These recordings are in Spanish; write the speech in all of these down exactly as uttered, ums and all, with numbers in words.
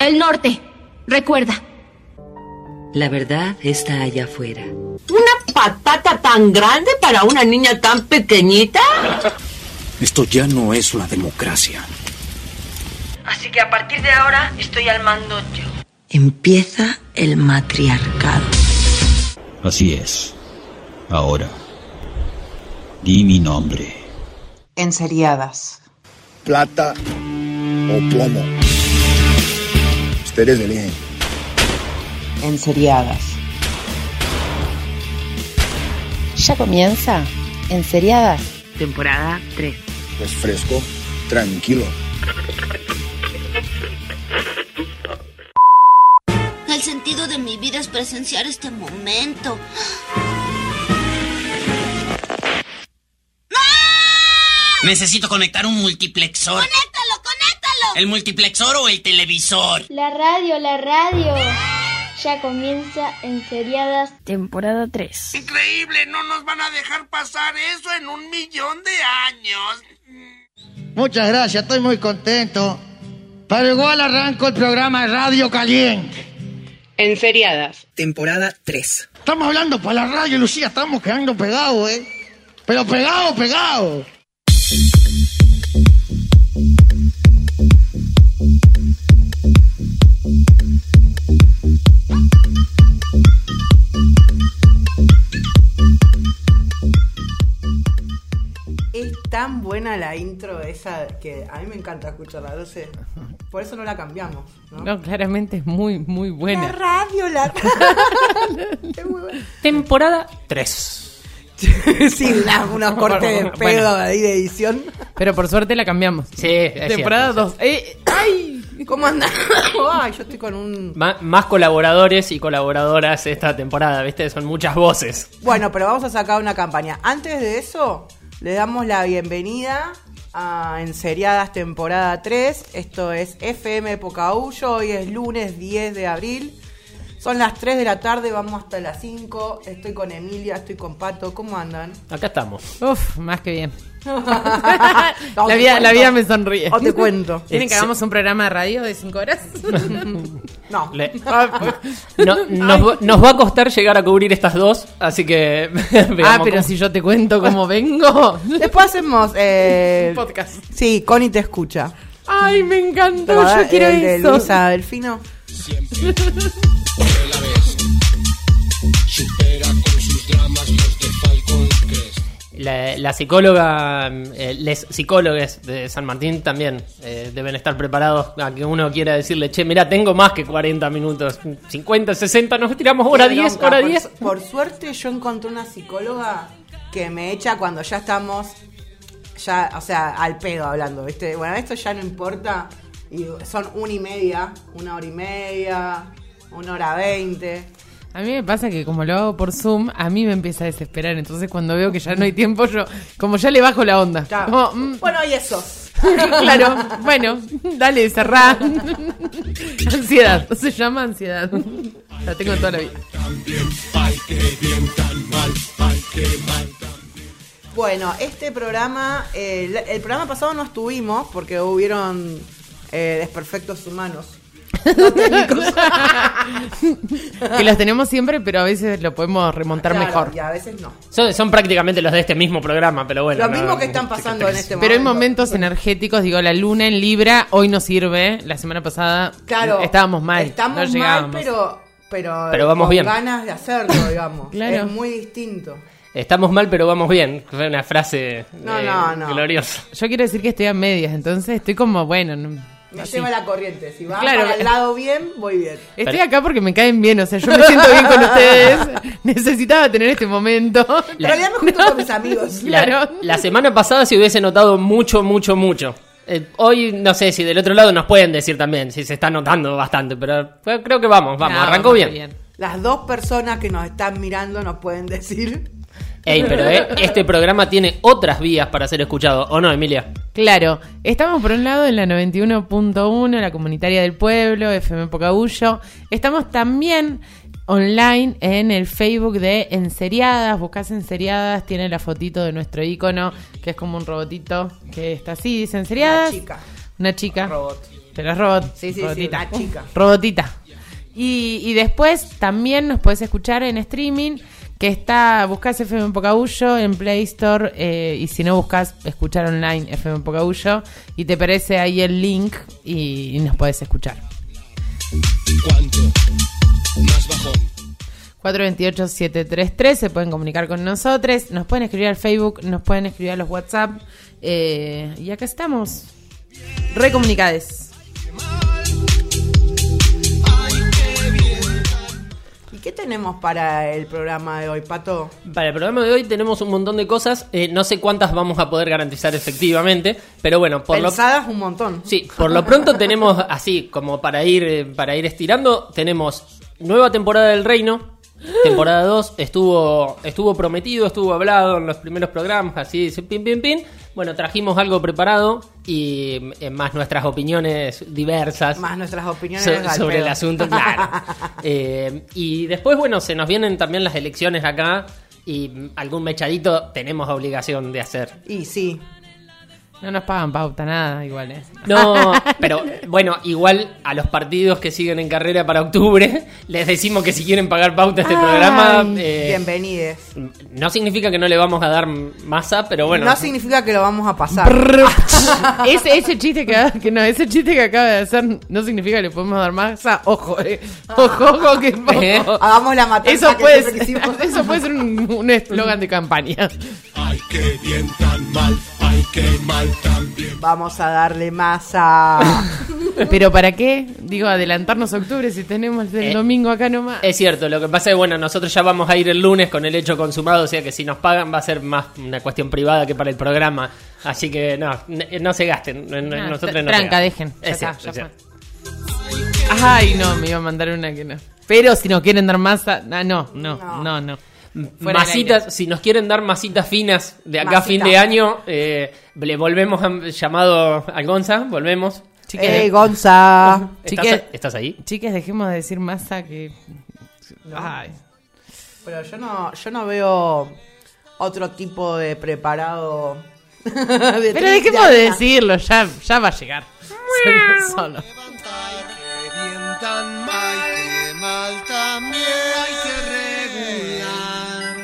El norte. Recuerda. La verdad está allá afuera. ¿Una patata tan grande para una niña tan pequeñita? Esto ya no es una democracia. Así que a partir de ahora estoy al mando yo. Empieza el matriarcado. Así es. Ahora, di mi nombre. Enseriadas. Plata o plomo. Ustedes eligen. Enseriadas. Ya comienza Enseriadas. Temporada tres. Es fresco, tranquilo. El sentido de mi vida es presenciar este momento. Necesito conectar un multiplexor. ¡Conéctalo, conéctalo! ¿El multiplexor o el televisor? La radio, la radio. Ya comienza Enseriadas. Temporada tres. Increíble, no nos van a dejar pasar eso en un millón de años. Muchas gracias, estoy muy contento. Pero igual arranco el programa de Radio Caliente. Enseriadas. Temporada tres. Estamos hablando para la radio, Lucía, estamos quedando pegados, ¿eh? Pero pegados, pegados. Es tan buena la intro esa que a mí me encanta escucharla, no sé. Por eso no la cambiamos, ¿no? No, claramente es muy, muy buena. La radio, la radio. Es muy buena. Temporada tres. Sí, una, unos cortes de pedo bueno, ahí de edición. Pero por suerte la cambiamos. Sí, es Temporada dos. Eh, ¡Ay! ¿Cómo andan? Ay, yo estoy con un... M- más colaboradores y colaboradoras esta temporada, ¿viste? Son muchas voces. Bueno, pero vamos a sacar una campaña. Antes de eso, le damos la bienvenida a Enseriadas temporada tres. Esto es F M Pocahuyo. Hoy es lunes diez de abril. Son las tres de la tarde, vamos hasta las cinco. Estoy con Emilia, estoy con Pato. ¿Cómo andan? Acá estamos. Uf, más que bien. no, la, vida, la vida me sonríe. O te cuento. ¿Quieren que hagamos un programa de radio de cinco horas? No. Le... no nos, nos va a costar llegar a cubrir estas dos, así que... ah, pero cómo... si yo te cuento cómo vengo... Después hacemos... Eh... podcast. Sí, Connie te escucha. Ay, me encantó, yo el, quiero el eso. De Luisa Delfino. Siempre la vez supera con sus dramas los de Falcon Crest. La, la psicóloga, eh, les psicólogos de San Martín también eh, deben estar preparados a que uno quiera decirle, che, mira, tengo más que cuarenta minutos, cincuenta, sesenta, nos tiramos hora diez, hora diez. Por, por suerte yo encontré una psicóloga que me echa cuando ya estamos, ya, o sea, al pedo hablando, ¿viste? Bueno, esto ya no importa. Y son una y media, una hora y media, una hora veinte. A mí me pasa que como lo hago por Zoom, a mí me empieza a desesperar. Entonces cuando veo que ya no hay tiempo, yo como ya le bajo la onda. Claro. Como, mm. Bueno, y eso. Claro, bueno, dale, cerrá. Ansiedad, se llama ansiedad. La tengo toda la vida. Bueno, este programa, eh, el, el programa pasado no estuvimos porque hubieron... Eh, desperfectos humanos. No técnicos. Que los tenemos siempre, pero a veces lo podemos remontar claro, mejor. Y a veces no. Son, son prácticamente los de este mismo programa, pero bueno. Lo no, mismo que están pasando en este momento. Pero hay momentos energéticos, digo, la luna en Libra hoy no sirve. La semana pasada claro, estábamos mal. Estamos no mal, pero, pero, pero vamos con bien. ganas de hacerlo, digamos. Claro. Es muy distinto. Estamos mal, pero vamos bien. Fue una frase no, eh, no, no. gloriosa. Yo quiero decir que estoy a medias, entonces estoy como, bueno... No, me así. lleva la corriente. Si va claro, para el lado bien, voy bien. Estoy pero... acá porque me caen bien, o sea, yo me siento bien con ustedes. Necesitaba tener este momento. En realidad me junto no. con mis amigos. La, claro. La semana pasada se hubiese notado mucho, mucho, mucho. Eh, hoy no sé si del otro lado nos pueden decir también, si se está notando bastante, pero creo que vamos, vamos, no, arrancó bien. bien. Las dos personas que nos están mirando nos pueden decir... Ey, pero eh, este programa tiene otras vías para ser escuchado, ¿o no, Emilia? Claro, estamos por un lado en la noventa y uno punto uno, la comunitaria del pueblo, F M Pocahuyo. Estamos también online en el Facebook de Enseriadas. Buscás Enseriadas, tiene la fotito de nuestro ícono, que es como un robotito que está así, dice Enseriadas. Una chica. Una chica. Robot. Pero es robot. Sí, sí, robotita. sí, una chica. Robotita. Y, y después también nos puedes escuchar en streaming, que está, buscás F M Pocahuyo en Play Store, eh, y si no buscás escuchar online F M Pocahuyo, y te aparece ahí el link y, y nos podés escuchar. ¿Cuánto? Más bajón. cuatro dos ocho, siete tres tres, se pueden comunicar con nosotros, nos pueden escribir al Facebook, nos pueden escribir a los WhatsApp, eh, y acá estamos, recomunicades. ¿Y qué tenemos para el programa de hoy, Pato? Para el programa de hoy tenemos un montón de cosas, eh, no sé cuántas vamos a poder garantizar efectivamente, pero bueno, por Pensadas lo un montón. Sí, por lo pronto tenemos así como para ir eh, para ir estirando, tenemos nueva temporada del Reino. Temporada dos, estuvo estuvo prometido, estuvo hablado en los primeros programas, así, pin, pin, pin. Bueno, trajimos algo preparado y eh, más nuestras opiniones diversas. Más nuestras opiniones so, sobre el asunto, claro. eh, y después, bueno, se nos vienen también las elecciones acá y algún mechadito tenemos obligación de hacer. Y sí. No nos pagan pauta, nada, igual, ¿eh? No, pero bueno, igual a los partidos que siguen en carrera para octubre, les decimos que si quieren pagar pauta a este Ay, programa... Eh, bienvenides. No significa que no le vamos a dar masa, pero bueno... No significa que lo vamos a pasar. ese, ese chiste que, que no, ese chiste que acaba de hacer no significa que le podemos dar masa. Ojo, eh. Ojo, ojo, que ¿Eh? hagamos la matanza. Eso que puede, siempre quisimos. eso puede ser un eslogan de campaña. Ay, qué bien tan mal, ay, qué mal tan bien. Vamos a darle masa. ¿Pero para qué? Digo, adelantarnos a octubre si tenemos el Eh, domingo acá nomás. Es cierto, lo que pasa es, bueno, nosotros ya vamos a ir el lunes con el hecho consumado, o sea que si nos pagan va a ser más una cuestión privada que para el programa. Así que no, n- no se gasten. n- No, nosotros tra- no tranca, se dejen. Ya Es está, cierto, ya es cierto. fue. Ay, no, me iba a mandar una que no. Pero si nos quieren dar masa, ah, no, no, no, no. no. Fuera del aire. Masitas, si nos quieren dar masitas finas de acá a Masita. fin de año, eh, le volvemos a, llamado al Gonza, volvemos. Chiques, ¡Ey, Gonza! ¿Estás, Chiques- ¿Estás ahí? Chiques, dejemos de decir masa que... Ay. Pero yo no, yo no veo otro tipo de preparado. de Pero tri- dejemos de harina. decirlo, ya, ya va a llegar. Solo, solo. Qué bien tan mal, qué mal también, hay que regular.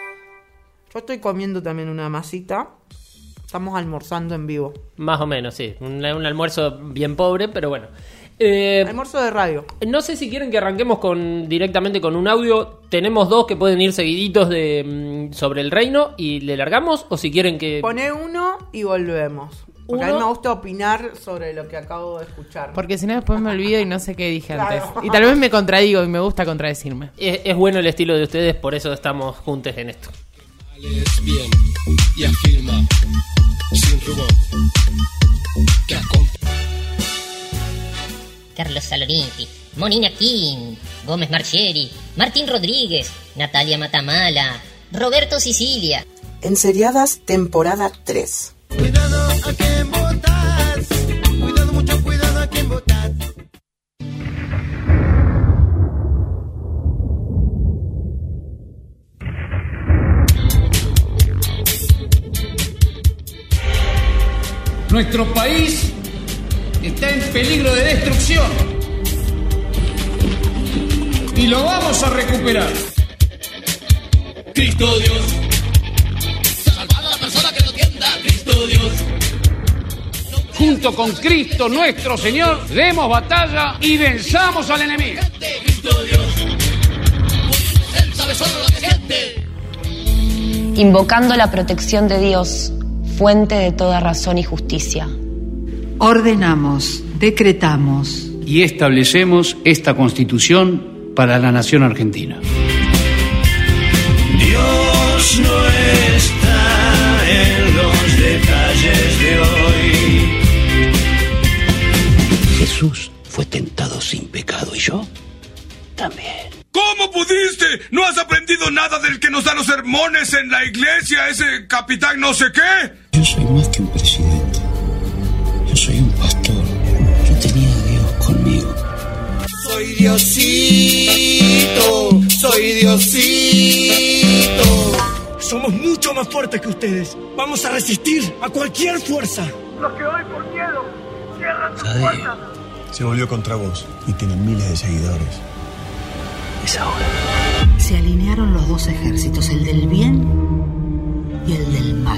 Yo estoy comiendo también una masita. Estamos almorzando en vivo. Más o menos, sí. Un, un almuerzo bien pobre, pero bueno. Eh, Almuerzo de radio. no sé si quieren que arranquemos con directamente con un audio. Tenemos dos que pueden ir seguiditos de mm, sobre el reino y le largamos. O si quieren que... Poné uno y volvemos. Porque a mí Uno. me gusta opinar sobre lo que acabo de escuchar. Porque si no después me olvido y no sé qué dije antes. Claro. Y tal vez me contradigo y me gusta contradecirme. Es, es bueno el estilo de ustedes, por eso estamos juntos en esto. Es bien y afirma, sin rubor, que acompaña. Carlos Salonetti, Monina King, Gómez Marcheri, Martín Rodríguez, Natalia Matamala, Roberto Sicilia. Enseriadas, temporada tres. Cuidado a quien votas, cuidado, mucho cuidado a quien votas. Nuestro país está en peligro de destrucción y lo vamos a recuperar. Cristo Dios, salvad a la persona que no entienda. Cristo Dios, Junto con Cristo nuestro Señor, demos batalla y venzamos al enemigo. Cristo Dios, Él sabe solo lo que siente. Invocando la protección de Dios, fuente de toda razón y justicia. Ordenamos, decretamos y establecemos esta Constitución para la nación argentina. Dios no está en los detalles de hoy. Jesús fue tentado sin pecado y yo también. ¿Cómo pudiste? ¿No has aprendido nada del que nos da los sermones en la iglesia, ese capitán no sé qué? Yo soy más que un presidente. Yo soy un pastor. Yo tenía a Dios conmigo. Soy Diosito, soy Diosito. Somos mucho más fuertes que ustedes. Vamos a resistir a cualquier fuerza. Los que hoy por miedo cierran sus Cada puertas. día Se volvió contra vos y tiene miles de seguidores. Es ahora. Se alinearon los dos ejércitos, el del bien y el del mal.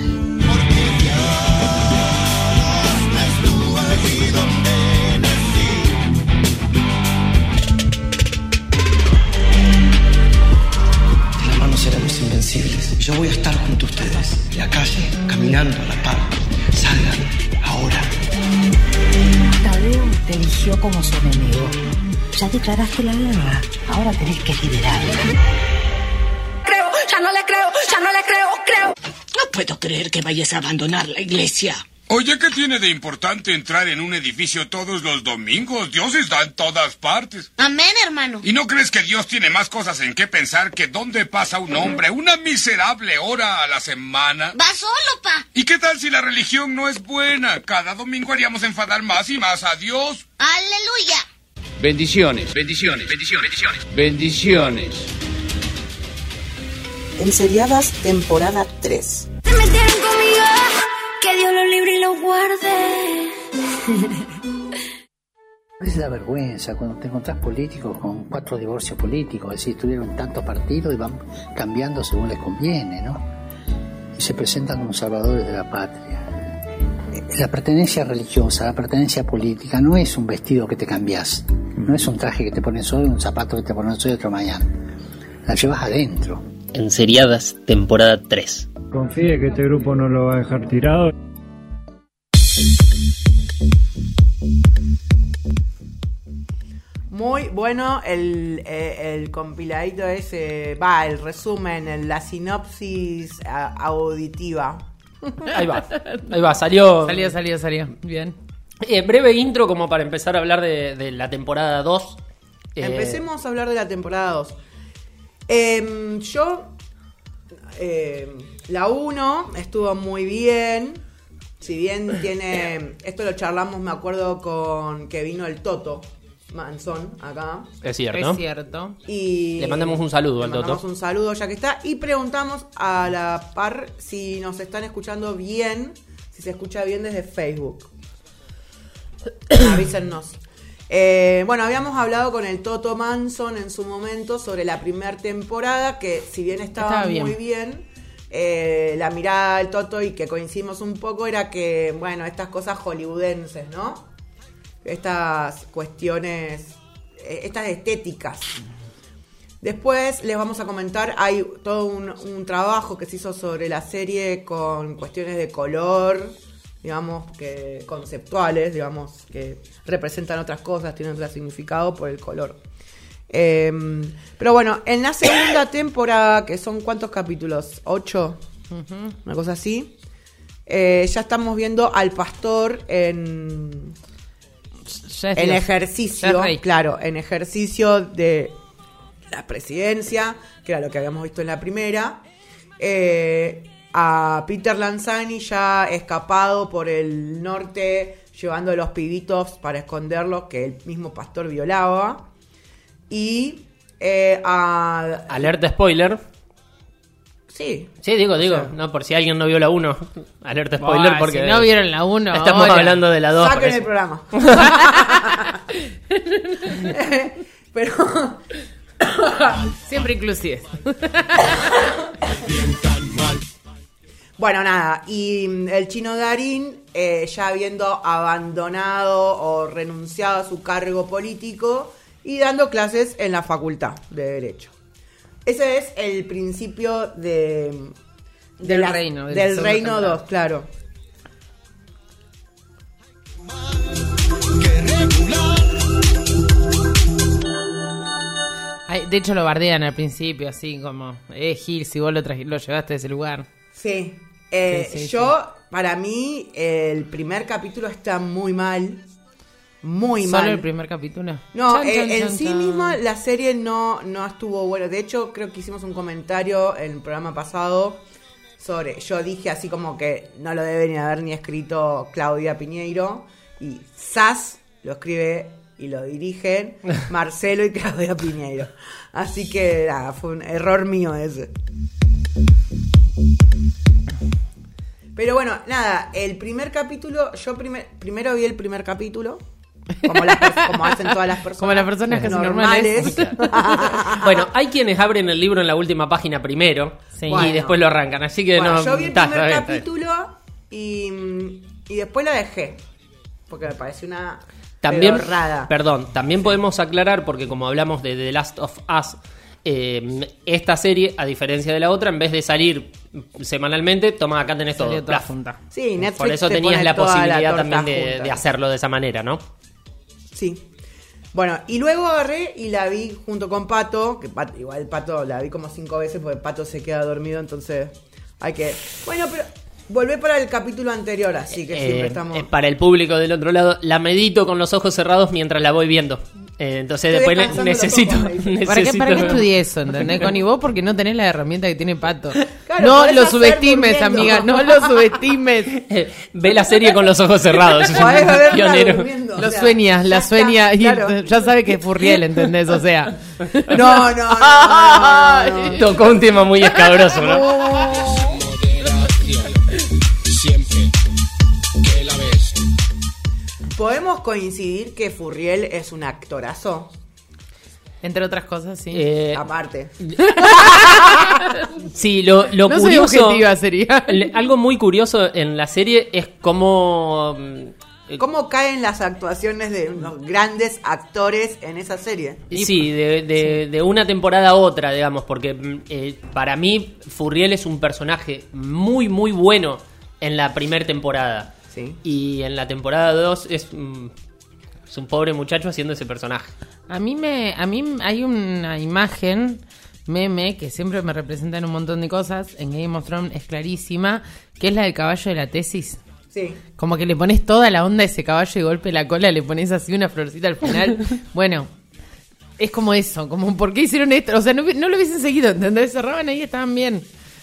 De la mano seremos invencibles. Yo voy a estar junto a ustedes. En la calle, caminando a la par. Salgan ahora. Tadeo te eligió como su enemigo. Ya declaraste la guerra. Ahora tenés que liderarla. Creo, ya no le creo, ya no le creo, creo. No puedo creer que vayas a abandonar la iglesia. Oye, ¿qué tiene de importante entrar en un edificio todos los domingos? Dios está en todas partes. Amén, hermano. ¿Y no crees que Dios tiene más cosas en qué pensar que dónde pasa un hombre una miserable hora a la semana? Va solo, pa. ¿Y qué tal si la religión no es buena? Cada domingo haríamos enfadar más y más a Dios. Aleluya. Bendiciones, bendiciones, bendiciones, bendiciones. Bendiciones. Enseriadas, temporada tres. Se metieron conmigo, que Dios los libre y los guarde. Es la vergüenza cuando te encontrás políticos con cuatro divorcios políticos, es decir, tuvieron tantos partidos y van cambiando según les conviene, ¿no? Y se presentan como salvadores de la patria. La pertenencia religiosa, la pertenencia política no es un vestido que te cambias, no es un traje que te pones hoy, un zapato que te pones hoy y otro mañana. La llevas adentro. Enseriadas, temporada tres. Confíe que este grupo no lo va a dejar tirado. Muy bueno el, eh, el compiladito ese, va, el resumen, el, la sinopsis a, auditiva. Ahí va, ahí va, salió. Salió, salió, salió. Bien. Eh, breve intro como para empezar a hablar de, de la temporada dos. Eh, Empecemos a hablar de la temporada dos. Eh, yo, eh, la uno estuvo muy bien. Si bien tiene, esto lo charlamos, me acuerdo, con que vino el Toto Manson acá. Es cierto. Es cierto. Y le mandamos un saludo al Toto. Le mandamos Toto. un saludo ya que está. Y preguntamos a la par si nos están escuchando bien, si se escucha bien desde Facebook. Avísennos. Eh, bueno, habíamos hablado con el Toto Manson en su momento sobre la primera temporada, que si bien estaba, estaba bien. muy bien, eh, la mirada del Toto y que coincidimos un poco era que, bueno, estas cosas hollywoodenses, ¿no? Estas cuestiones, estas estéticas. Después les vamos a comentar, hay todo un, un trabajo que se hizo sobre la serie con cuestiones de color, digamos, que conceptuales, digamos, que representan otras cosas, tienen otro significado por el color. Eh, pero bueno, en la segunda temporada, que son ¿cuántos capítulos? ¿Ocho? Uh-huh. Una cosa así. Eh, ya estamos viendo al pastor en... en ejercicio, claro, en ejercicio de la presidencia, que era lo que habíamos visto en la primera. Eh, a Peter Lanzani ya escapado por el norte, llevando a los pibitos para esconderlos, que el mismo pastor violaba. Y eh, a... Alerta spoiler. Sí. Sí, digo, digo, o sea, no por si alguien no vio la uno. Alerta spoiler, oh, porque si no vieron la uno, estamos ahora hablando de la dos. Saquen el programa. Pero siempre inclusive. Bueno, nada, y el Chino Darín, eh, ya habiendo abandonado o renunciado a su cargo político y dando clases en la facultad de Derecho. Ese es el principio de, de del la, reino. Del, del reino dos, claro. Ay, de hecho lo bardean al principio, así como, eh, Gil, si vos lo, tra- lo llevaste a ese lugar. Sí. Eh, sí, sí yo, sí. para mí, el primer capítulo está muy mal. Muy ¿Solo mal. el primer capítulo? No, Chan, eh, chan, en chan, sí chan. misma la serie no, no estuvo buena. De hecho, creo que hicimos un comentario en el programa pasado sobre... Yo dije así como que no lo debe ni haber ni escrito Claudia Piñeiro. Y Sass lo escribe y lo dirigen Marcelo y Claudia Piñeiro. Así que nada, fue un error mío ese. Pero bueno, nada, el primer capítulo, yo primer, primero vi el primer capítulo Como, las, como hacen todas las personas. Como las personas casi normales. normales. Bueno, hay quienes abren el libro en la última página primero Sí. y Bueno. después lo arrancan, así que Bueno, no... yo vi el está, primer está bien, está bien. capítulo y, y después lo dejé. Porque me pareció una También, pedorrada. perdón, también podemos aclarar, porque como hablamos de The Last of Us, eh, esta serie, a diferencia de la otra, en vez de salir semanalmente, toma, acá tenés todo. Salió toda plaf. junta. Sí, Netflix Por eso te tenías pone la toda posibilidad la torta también de, junta. de hacerlo de esa manera, ¿no? Sí. Bueno, y luego agarré y la vi junto con Pato, que Pato, igual Pato la vi como cinco veces porque Pato se queda dormido, entonces hay que... Bueno, pero volvé para el capítulo anterior, así que Eh, siempre estamos... eh, para el público del otro lado, la medito con los ojos cerrados mientras la voy viendo. Eh, entonces Estoy después ne- descansando los necesito, ojos, me dice. necesito... ¿Para qué, ¿Para qué estudié eso? ¿Entendés, Connie? Vos porque no tenés la herramienta que tiene Pato. Claro, no podés lo hacer subestimes, durmiendo. amiga. No lo subestimes. Eh, Ve la serie con los ojos cerrados. Podés verla Pionero. durmiendo, o Lo sea, sueñas, la ya sueña está, y claro. ya sabe que es Furriel, ¿entendés? O sea. No, no, no, no, no, no. Tocó un tema muy escabroso, ¿no? Moderación. Siempre que la ves. Podemos coincidir que Furriel es un actorazo. Entre otras cosas, sí. Eh, Aparte. Sí, lo, lo No soy curioso... objetiva, sería. le- Algo muy curioso en la serie es cómo... mm, ¿Cómo caen las actuaciones de unos grandes actores en esa serie? Sí, de, de, de una temporada a otra, digamos, porque mm, eh, para mí Furriel es un personaje muy, muy bueno en la primera temporada. Sí. Y en la temporada dos es, mm, es un pobre muchacho haciendo ese personaje. A mí me, a mí hay una imagen meme que siempre me representa en un montón de cosas. En Game of Thrones es clarísima, que es la del caballo de la tesis. Sí. Como que le pones toda la onda a ese caballo y golpe la cola, le pones así una florcita al final. Bueno, es como eso, como ¿por qué hicieron esto? O sea, no, no lo hubiesen seguido, ¿entendés? Cerraban ahí y estaban bien.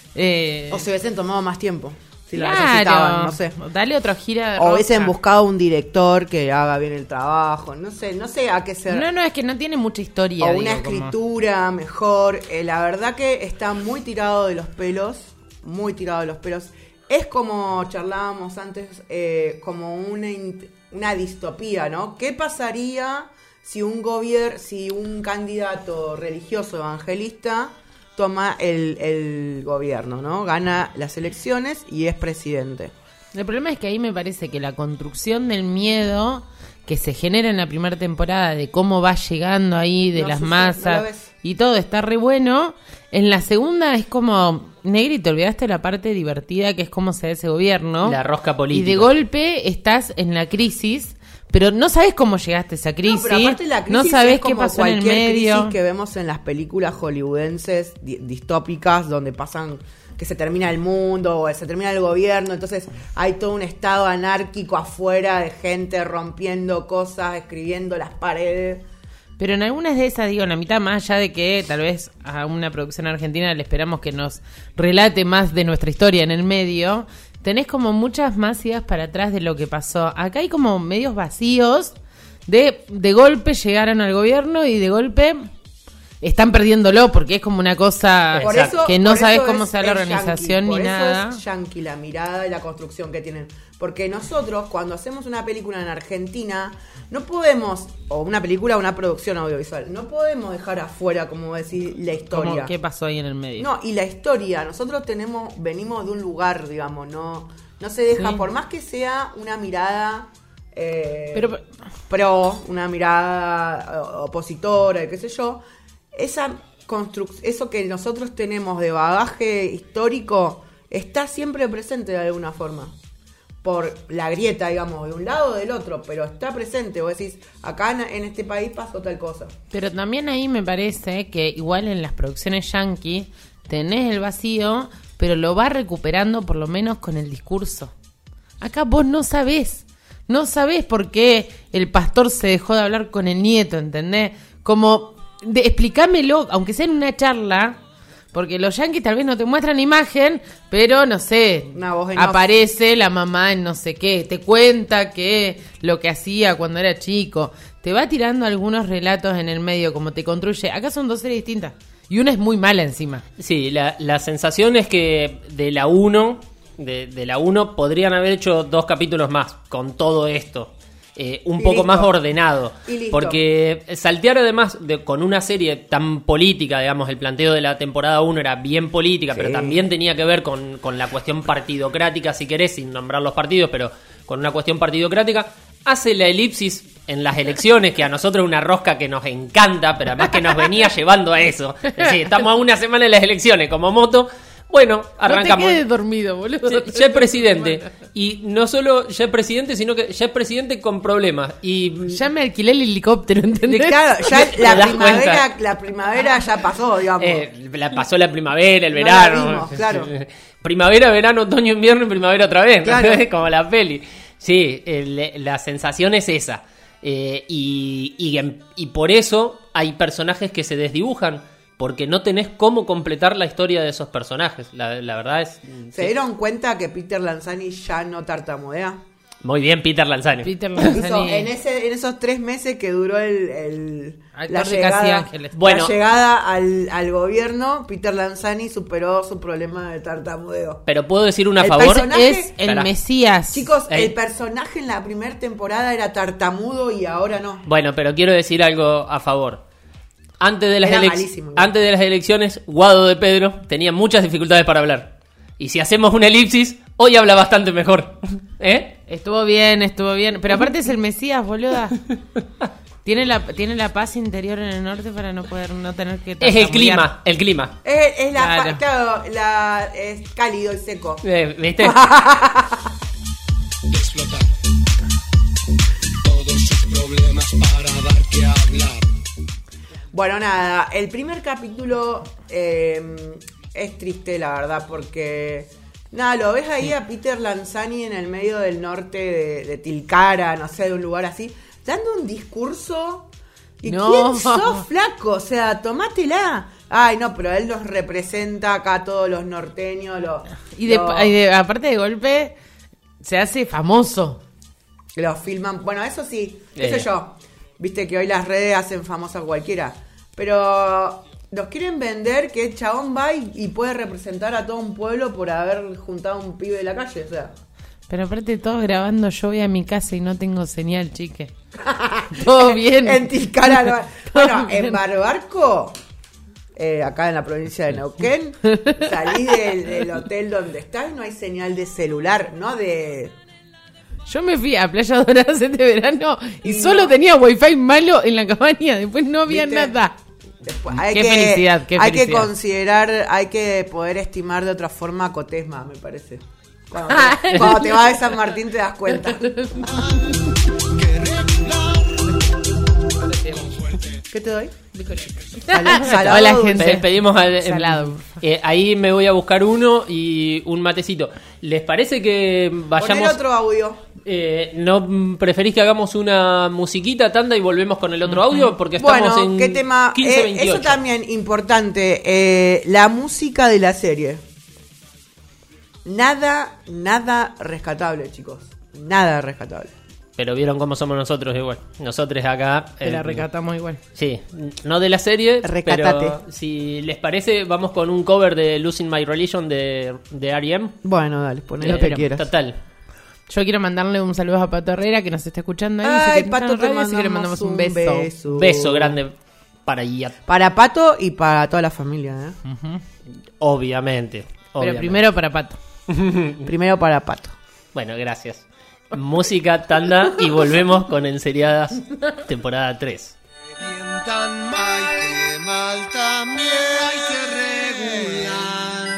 Eh, O se hubiesen tomado más tiempo. Si lo claro, necesitaban, no sé. Dale otra gira de O hubiesen rosca. buscado un director que haga bien el trabajo. No sé, no sé a qué se... No, no, es que no tiene mucha historia. o digo, una como- escritura mejor. Eh, la verdad que está muy tirado de los pelos. Muy tirado de los pelos. Es como charlábamos antes, eh, como una, int- una distopía, ¿no? ¿Qué pasaría si un gobierno, si un candidato religioso evangelista toma el, el gobierno, ¿no? Gana las elecciones y es presidente. El problema es que ahí me parece que la construcción del miedo que se genera en la primera temporada de cómo va llegando ahí, de No las sucede, masas no lo ves. y todo está re bueno. En la segunda es como, Negri, te olvidaste la parte divertida que es cómo se da ese gobierno. La rosca política. Y de golpe estás en la crisis, pero no sabes cómo llegaste a esa crisis. No, pero aparte la crisis no sabes es como qué pasó en el cualquier medio. crisis que vemos en las películas hollywoodenses di- distópicas donde pasan que se termina el mundo o se termina el gobierno, entonces hay todo un estado anárquico afuera de gente rompiendo cosas, escribiendo las paredes. Pero en algunas de esas, digo, en la mitad, más allá de que tal vez a una producción argentina le esperamos que nos relate más de nuestra historia en el medio, tenés como muchas más ideas para atrás de lo que pasó. Acá hay como medios vacíos de, de golpe llegaron al gobierno y de golpe están perdiéndolo porque es como una cosa Por eso- que no por sabes eso cómo es- se da la es organización yankee, ni por nada. eso es yankee la mirada y la construcción que tienen. Porque nosotros, cuando hacemos una película en Argentina, no podemos, o una película o una producción audiovisual, no podemos dejar afuera, como decir, la historia. Como, ¿qué pasó ahí en el medio? No, y la historia, nosotros tenemos, venimos de un lugar, digamos, no, no se deja, Sí. por más que sea una mirada eh, Pero- pro, una mirada eh, opositora, qué sé yo, esa construc- eso que nosotros tenemos de bagaje histórico está siempre presente de alguna forma. Por la grieta, digamos, de un lado o del otro, pero está presente. Vos decís, acá en, en este país pasó tal cosa. Pero también ahí me parece que igual en las producciones yankee tenés el vacío, pero lo vas recuperando por lo menos con el discurso. Acá vos no sabés, no sabés por qué el pastor se dejó de hablar con el nieto, ¿entendés? Como, de, explícamelo, aunque sea en una charla, porque los yankees tal vez no te muestran imagen, pero no sé, Una voz en off. aparece la mamá en no sé qué, te cuenta que lo que hacía cuando era chico, te va tirando algunos relatos en el medio, como te construye. Acá son dos series distintas y una es muy mala encima. Sí, la, la sensación es que de la uno, de, de la uno podrían haber hecho dos capítulos más con todo esto. eh, un Y poco listo. más ordenado. Y listo. Porque saltear además de, con una serie tan política, digamos, el planteo de la temporada uno era bien política, Sí. pero también tenía que ver con, con la cuestión partidocrática, si querés, sin nombrar los partidos, pero con una cuestión partidocrática, hace la elipsis en las elecciones, que a nosotros es una rosca que nos encanta, pero además que nos venía llevando a eso. Es decir, estamos a una semana de las elecciones como moto. Bueno, arrancamos. No te quedes dormido, boludo. Ya, ya es presidente. Y no solo ya es presidente, sino que ya es presidente con problemas. Y ya me alquilé el helicóptero, ¿entendés? Claro, ya ¿Te la das primavera, cuenta? la primavera ya pasó, digamos. Eh, la pasó la primavera, el No verano. la vimos, claro. Primavera, verano, otoño, invierno y primavera otra vez. Claro. Como la peli. Sí, el- la sensación es esa. Eh, y, y, y por eso hay personajes que se desdibujan, porque no tenés cómo completar la historia de esos personajes. La, la verdad es... ¿Se sí. dieron cuenta que Peter Lanzani ya no tartamudea? Muy bien, Peter Lanzani. Peter Hizo, Lanzani. en, ese, en esos tres meses que duró el, el- Actor la, de Casi llegada, Ángeles. la Bueno. llegada al, al gobierno, Peter Lanzani superó su problema de tartamudeo. Pero puedo decir una a El favor. personaje- Es el Pará. Mesías. Chicos, Ey. el personaje en la primera temporada era tartamudo y ahora no. Bueno, pero quiero decir algo a favor. Antes de las, Era elec- malísimo, igual. antes de las elecciones, Guado de Pedro tenía muchas dificultades para hablar. Y si hacemos una elipsis, hoy habla bastante mejor. ¿Eh? Estuvo bien, estuvo bien. Pero aparte es el Mesías, boluda. Tiene la, tiene la paz interior en el norte para no poder no tener que Es el tartamudear. clima, el clima. Es, es la, Claro. fa- claro, la, es cálido y seco. Eh, ¿Viste? Explotar todos sus problemas para dar que hablar. Bueno, nada, el primer capítulo eh, es triste, la verdad, porque... Nada, lo ves ahí a Peter Lanzani en el medio del norte de, de Tilcara, no sé, de un lugar así, dando un discurso... ¿Y No. quién sos, flaco? O sea, tomátela. Ay, no, pero él nos representa acá a todos los norteños. Los, Y, de, los- y de- aparte de golpe, se hace famoso. Los filman. Bueno, eso sí, qué Eh. sé yo. Viste que hoy las redes hacen famosa a cualquiera. Pero nos quieren vender que el chabón va y, y puede representar a todo un pueblo por haber juntado a un pibe de la calle. O sea, Pero aparte todos grabando, yo voy a mi casa y no tengo señal, chique. Todo bien. en Tilcara. no- Todo Bueno, bien. en Barbarco, eh, acá en la provincia de Neuquén, salí del, del hotel donde estás y no hay señal de celular, ¿no? De. Yo me fui a Playa Dorada este verano y, Y solo no. tenía wifi malo en la cabaña. Después no había ¿Viste? nada. Después, hay Qué que, felicidad, qué hay que felicidad. considerar, hay que poder estimar de otra forma a Cotesma, me parece. Cuando te, cuando te vas de San Martín te das cuenta. ¿Qué te doy? Sal- salado Hola, dulce. gente. Pe- Pedimos al- Salado. eh, ahí me voy a buscar uno y un matecito. ¿Les parece que Poner vayamos? otro audio. Eh, ¿No mm, preferís que hagamos una musiquita, tanda, y volvemos con el otro audio? Porque estamos Bueno, en ¿qué tema? quince Eh, veintiocho. eso también importante, eh, la música de la serie. Nada, nada rescatable, chicos. Nada rescatable. Pero vieron cómo somos nosotros igual. Nosotros acá... Te la eh, recatamos igual. Sí, no de la serie, Recatate. pero si les parece, vamos con un cover de Losing My Religion de, de R E M. Bueno, dale, poné lo Eh, que quieras. Total. Yo quiero mandarle un saludo a Pato Herrera que nos está escuchando ahí. Ay, Dice que Pato, está en te radio, así que le mandamos mandamos un un beso. beso. Beso grande para ella. Para Pato y para toda la familia, ¿eh? Obviamente. Pero obviamente. primero para Pato. Primero para Pato. Bueno, gracias. Música, tanda y volvemos con Enseriadas, temporada tres. Tan mal que mal también hay que regular.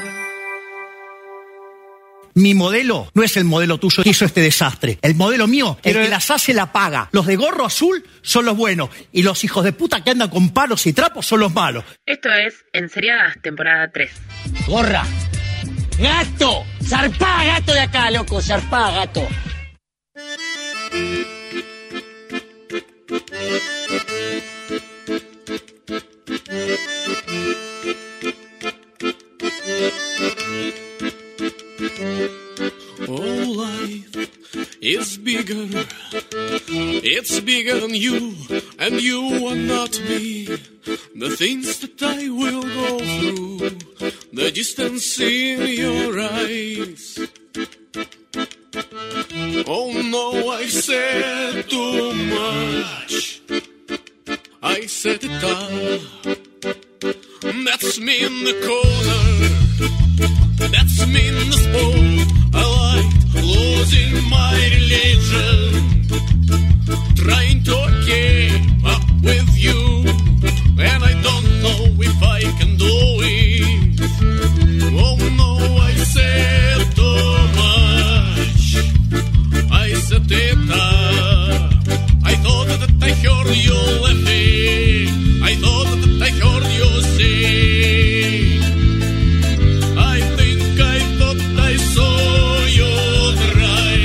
Mi modelo no es el modelo tuyo que hizo este desastre. El modelo mío, el que las hace la paga. Los de gorro azul son los buenos y los hijos de puta que andan con palos y trapos son los malos. Esto es Enseriadas, temporada tres. ¡Gorra! ¡Gato! ¡Zarpá, gato de acá, loco! ¡Zarpá, gato! Oh, life is bigger. It's bigger than you, and you are not me. The things that I will go through, the distance in your eyes. Oh no, I said too much. I said it all. That's me in the corner. That's me in the sport. I like losing my religion. Trying to keep up with you. And I don't know if I can do it. Oh no, I said too much. I set it up. I thought that I heard you laughing. I thought that I heard you sing. I think I thought I saw you try.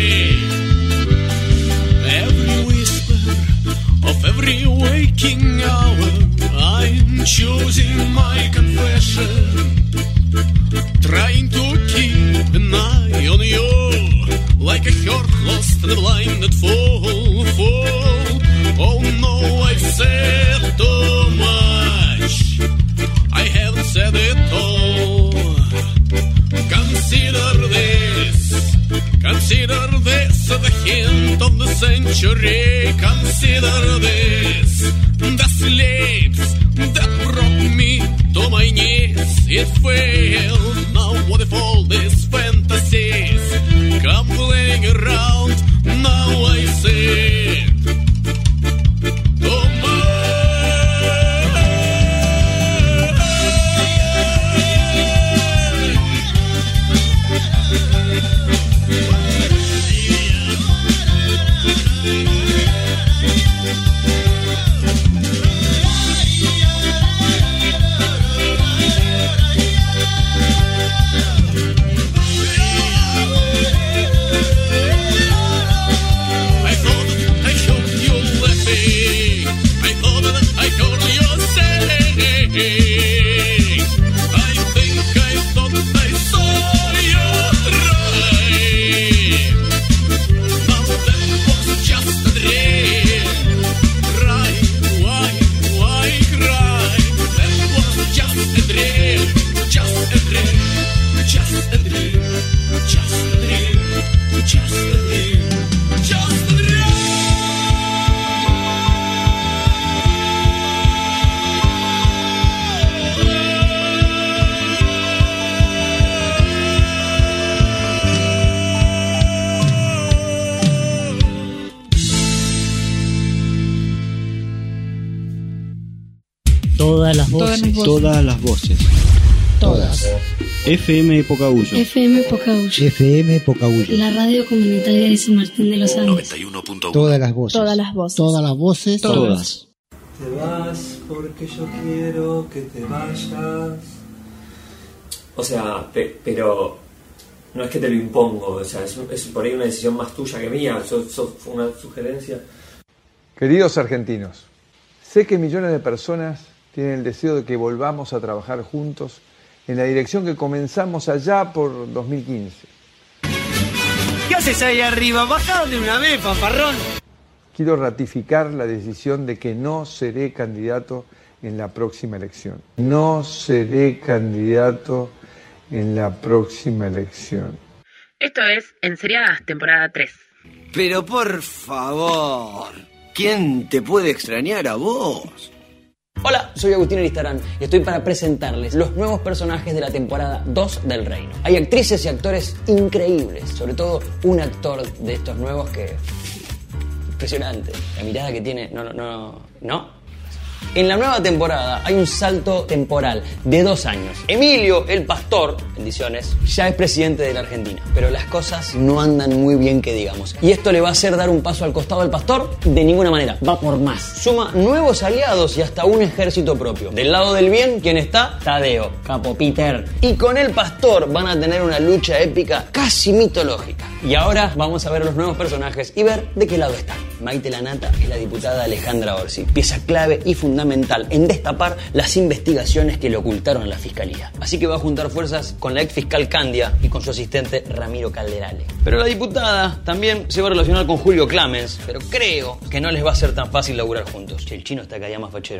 Every whisper of every waking hour, I'm choosing my confession. Trying to keep an eye on you, like a heart lost and blind that fall, fall. Oh no, I've said too much. I haven't said it all. Consider this, consider this the hint of the century. Consider this, the slaves that brought me to my knees. It failed. Now what if all these fantasies come playing around? Now I say too much. Todas las voces. Todas las voces. Todas. F M Pocahullo. F M Pocahullo. F M Pocahullo. La radio comunitaria de San Martín de los Andes. noventa y uno punto uno. Todas las voces. Todas las voces. Todas las voces. Todas. Te vas porque yo quiero que te vayas. O sea, pe- pero no es que te lo impongo, o sea, es, es por ahí una decisión más tuya que mía, eso, eso fue una sugerencia. Queridos argentinos, sé que millones de personas tienen el deseo de que volvamos a trabajar juntos en la dirección que comenzamos allá por dos mil quince. ¿Qué haces ahí arriba? Bajá de una vez, fanfarrón. Quiero ratificar la decisión de que no seré candidato en la próxima elección. No seré candidato en la próxima elección. Esto es Enseriadas, temporada tres. Pero por favor, ¿quién te puede extrañar a vos? Hola, soy Agustín Aristarán y estoy para presentarles los nuevos personajes de la temporada dos del Reino. Hay actrices y actores increíbles, sobre todo un actor de estos nuevos que... impresionante, la mirada que tiene, no, no, no, no. En la nueva temporada hay un salto temporal de dos años. Emilio, el pastor, bendiciones, ya es presidente de la Argentina. Pero las cosas no andan muy bien que digamos. ¿Y esto le va a hacer dar un paso al costado al pastor? De ninguna manera, va por más. Suma nuevos aliados y hasta un ejército propio. Del lado del bien, ¿quién está? Tadeo, capo Peter. Y con el pastor van a tener una lucha épica casi mitológica. Y ahora vamos a ver los nuevos personajes y ver de qué lado están. Maite Lanata es la diputada Alejandra Orsi, pieza clave y fundamental en destapar las investigaciones que le ocultaron a la Fiscalía. Así que va a juntar fuerzas con la ex fiscal Candia y con su asistente Ramiro Calderale. Pero la diputada también se va a relacionar con Julio Clamens, pero creo que no les va a ser tan fácil laburar juntos. Che, el chino está cada día más fachero, ¿no?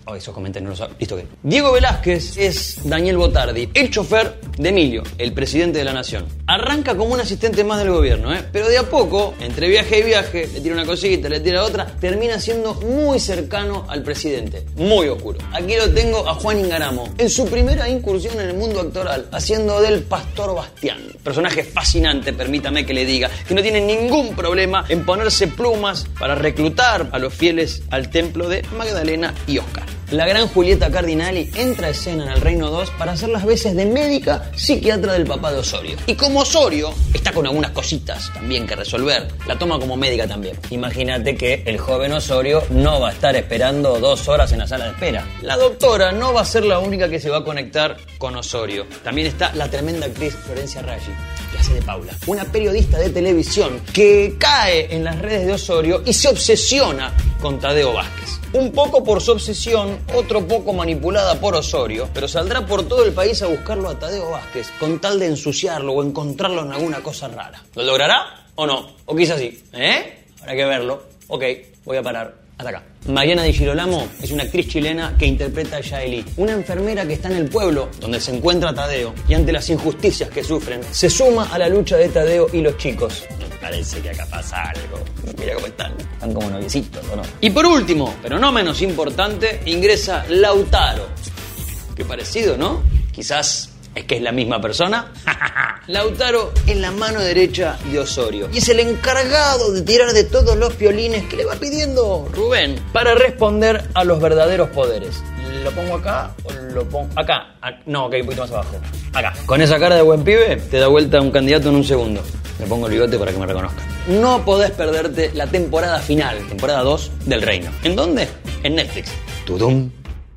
Oh, esos comentarios no los saben. Listo, que. Diego Velázquez es Daniel Botardi, el chofer de Emilio, el presidente de la nación. Arranca como un asistente más del gobierno, ¿eh? Pero de a poco, entre viaje y viaje, le tira una cosita, le tira otra, termina siendo muy cercano al presidente. Muy oscuro. Aquí lo tengo a Juan Ingaramo, en su primera incursión en el mundo actoral, haciendo del Pastor Bastián. Personaje fascinante, permítame que le diga, que no tiene ningún problema en ponerse plumas para reclutar a los fieles al templo de Magdalena y Oscar. La gran Julieta Cardinali entra a escena en El Reino dos para hacer las veces de médica psiquiatra del papá de Osorio. Y como Osorio está con algunas cositas también que resolver, la toma como médica también. Imagínate que el joven Osorio no va a estar esperando dos horas en la sala de espera. La doctora no va a ser la única que se va a conectar con Osorio. También está la tremenda actriz Florencia Raggi, que hace de Paula, una periodista de televisión que cae en las redes de Osorio y se obsesiona con Tadeo Vázquez. Un poco por su obsesión, otro poco manipulada por Osorio, pero saldrá por todo el país a buscarlo a Tadeo Vázquez con tal de ensuciarlo o encontrarlo en alguna cosa rara. ¿Lo logrará o no? O quizás sí, ¿eh? Habrá que verlo. Ok, voy a parar. Hasta acá. Mariana Di Girolamo es una actriz chilena que interpreta a Yaeli, una enfermera que está en el pueblo donde se encuentra Tadeo y ante las injusticias que sufren, se suma a la lucha de Tadeo y los chicos. Me parece que acá pasa algo. Mira cómo están. Están como noviecitos, ¿o no? Y por último, pero no menos importante, ingresa Lautaro. Qué parecido, ¿no? Quizás es que es la misma persona. Lautaro es la mano derecha de Osorio y es el encargado de tirar de todos los piolines que le va pidiendo Rubén para responder a los verdaderos poderes. ¿Lo pongo acá o lo pongo acá? Ah, no, ok, un poquito más abajo. Acá. Con esa cara de buen pibe te da vuelta un candidato en un segundo. Me pongo el bigote para que me reconozcan. No podés perderte la temporada final, temporada dos del Reino. ¿En dónde? En Netflix. Tudum.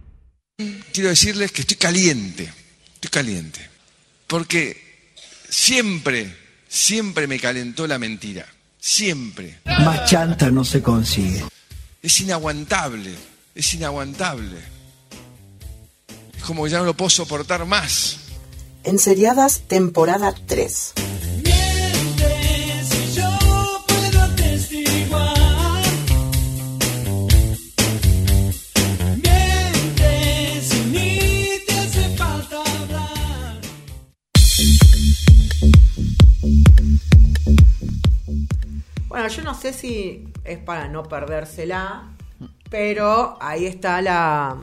Quiero decirles que estoy caliente. Estoy caliente. Porque siempre, siempre me calentó la mentira. Siempre. Más chanta no se consigue. Es inaguantable. Es inaguantable. Es como que ya no lo puedo soportar más. Enseriadas, temporada tres. Bueno, yo no sé si es para no perdérsela, pero ahí está la,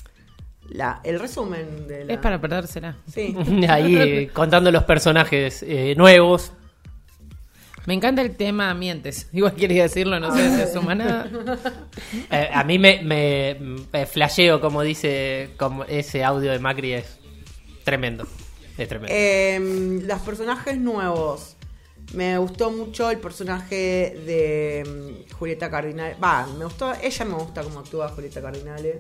la el resumen de la... Es para perdérsela. Sí. Ahí contando los personajes eh, nuevos. Me encanta el tema mientes. Igual quería decirlo, no sé si se suma nada. Eh, a mí me, me, me flasheo, como dice, como ese audio de Macri es tremendo. Es tremendo. Eh, los personajes nuevos. Me gustó mucho el personaje de um, Julieta Cardinale. Va, me gustó, ella me gusta cómo actúa Julieta Cardinale.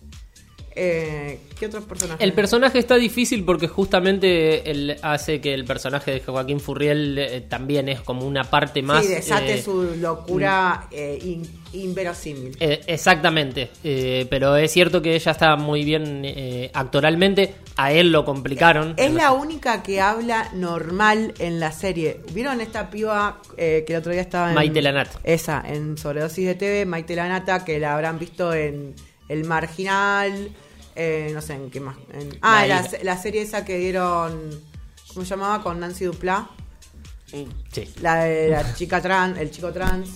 Eh, ¿Qué otros personajes? El personaje está difícil porque justamente él hace que el personaje de Joaquín Furriel eh, también es como una parte más... Sí, desate eh, su locura eh, in, inverosímil. Eh, exactamente, eh, pero es cierto que ella está muy bien eh, actoralmente. A él lo complicaron. Es la única que habla normal en la serie. ¿Vieron esta piba eh, que el otro día estaba en... Maite Lanata. Esa, en Sobredosis de T V, Maite Lanata, que la habrán visto en El Marginal... Eh, no sé en qué más. En, ah, la, la serie esa que dieron. ¿Cómo se llamaba? Con Nancy Duplá. Sí. La de la chica trans, el chico trans.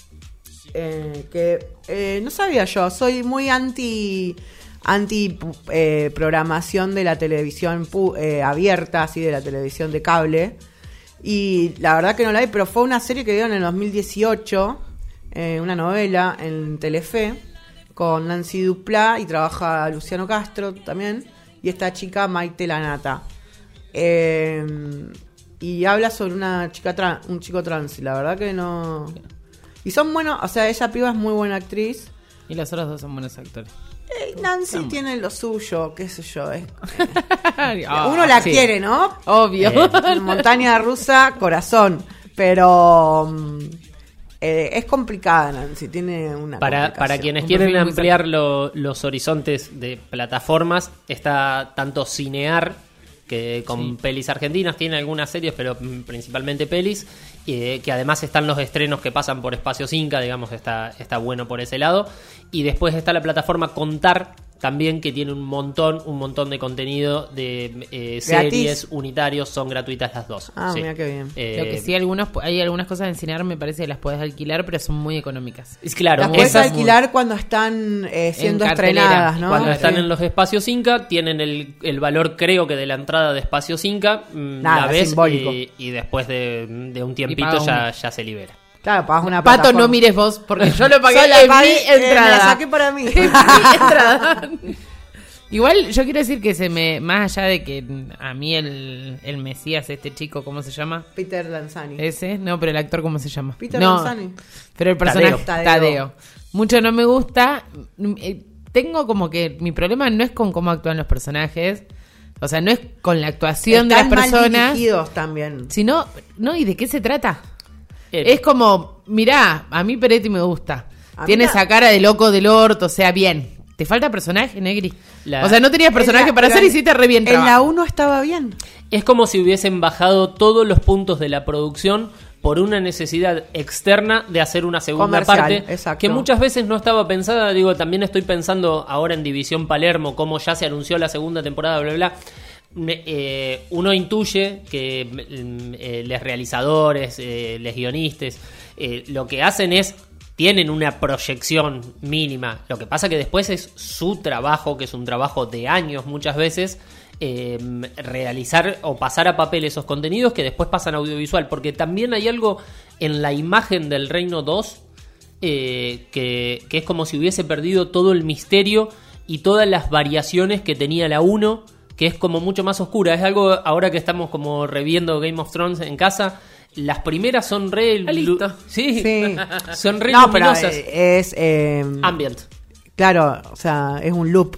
Eh, que eh, no sabía yo. Soy muy anti. Anti eh, programación de la televisión pu, eh, abierta, así de la televisión de cable. Y la verdad que no la vi, pero fue una serie que dieron en el dos mil dieciocho. Eh, una novela en Telefe. Con Nancy Duplá y trabaja Luciano Castro también. Y esta chica Maite Lanata. Eh, y habla sobre una chica trans, un chico trans. Y la verdad que no. Y son buenos, o sea, ella piba es muy buena actriz. Y las otras dos son buenos actores. Eh, Nancy no, tiene lo suyo, qué sé yo. Es, eh, oh, uno la sí. quiere, ¿no? Obvio. Eh, montaña rusa, corazón. Pero. Um, Eh, es complicada, Nancy, tiene una para para quienes quieren ampliar lo, los horizontes de plataformas, está tanto Cinear, que con sí. pelis argentinas, tiene algunas series, pero principalmente pelis, eh, que además están los estrenos que pasan por Espacio Inca, digamos, está, está bueno por ese lado. Y después está la plataforma Contar, también, que tiene un montón, un montón de contenido de eh, series unitarios, son gratuitas las dos. Ah, sí. mira qué bien. Eh, Lo que sí, algunos, hay algunas cosas en Cinear me parece que las puedes alquilar, pero son muy económicas. Es claro, las puedes esas alquilar cuando están eh, siendo En cartelera. estrenadas, ¿no? Cuando están Sí. en los espacios Inca, tienen el, el valor, creo que de la entrada de espacios Inca, mm, Nada, la ves simbólico. y, y después de, de un tiempito pagas ya, una. ya se libera. Claro, pagas una Pato, plataforma. no mires vos, porque yo lo pagué Yo la en pagué, mi eh, entrada. me la saqué para mí. En mi entrada. Igual yo quiero decir que se me, más allá de que a mí el, el Mesías, este chico, ¿cómo se llama? Peter Lanzani. Ese, no, pero el actor, ¿cómo se llama? Peter no, Lanzani. pero el personaje Tadeo. Tadeo. Tadeo. Mucho no me gusta. Eh, Tengo como que mi problema no es con cómo actúan los personajes, o sea, no es con la actuación Están de las mal personas, dirigidos también. sino, no, ¿y de qué se trata? Eh, Es como, mirá, a mí Peretti me gusta. A Tiene mí esa cara de loco del orto, o sea, bien. ¿Te falta personaje, Negri? La- O sea, no tenías personaje En la- para pero hacer y en- hiciste re bien En la trabajo. uno estaba bien. Es como si hubiesen bajado todos los puntos de la producción por una necesidad externa de hacer una segunda Comercial, parte, exacto. que muchas veces no estaba pensada. Digo, también estoy pensando ahora en División Palermo, cómo ya se anunció la segunda temporada, bla, bla, bla. Me- eh, uno intuye que mm, eh, los realizadores, eh, los guionistas, eh, lo que hacen es, tienen una proyección mínima. Lo que pasa que después es su trabajo, que es un trabajo de años muchas veces, eh, realizar o pasar a papel esos contenidos que después pasan a audiovisual. Porque también hay algo en la imagen del Reino dos eh, que, que es como si hubiese perdido todo el misterio y todas las variaciones que tenía la uno, que es como mucho más oscura. Es algo, ahora que estamos como reviendo Game of Thrones en casa, las primeras son re... lu- Sí, Sí. son re No, pero luminosas. eh, es... eh, Ambient. Claro, o sea, es un loop.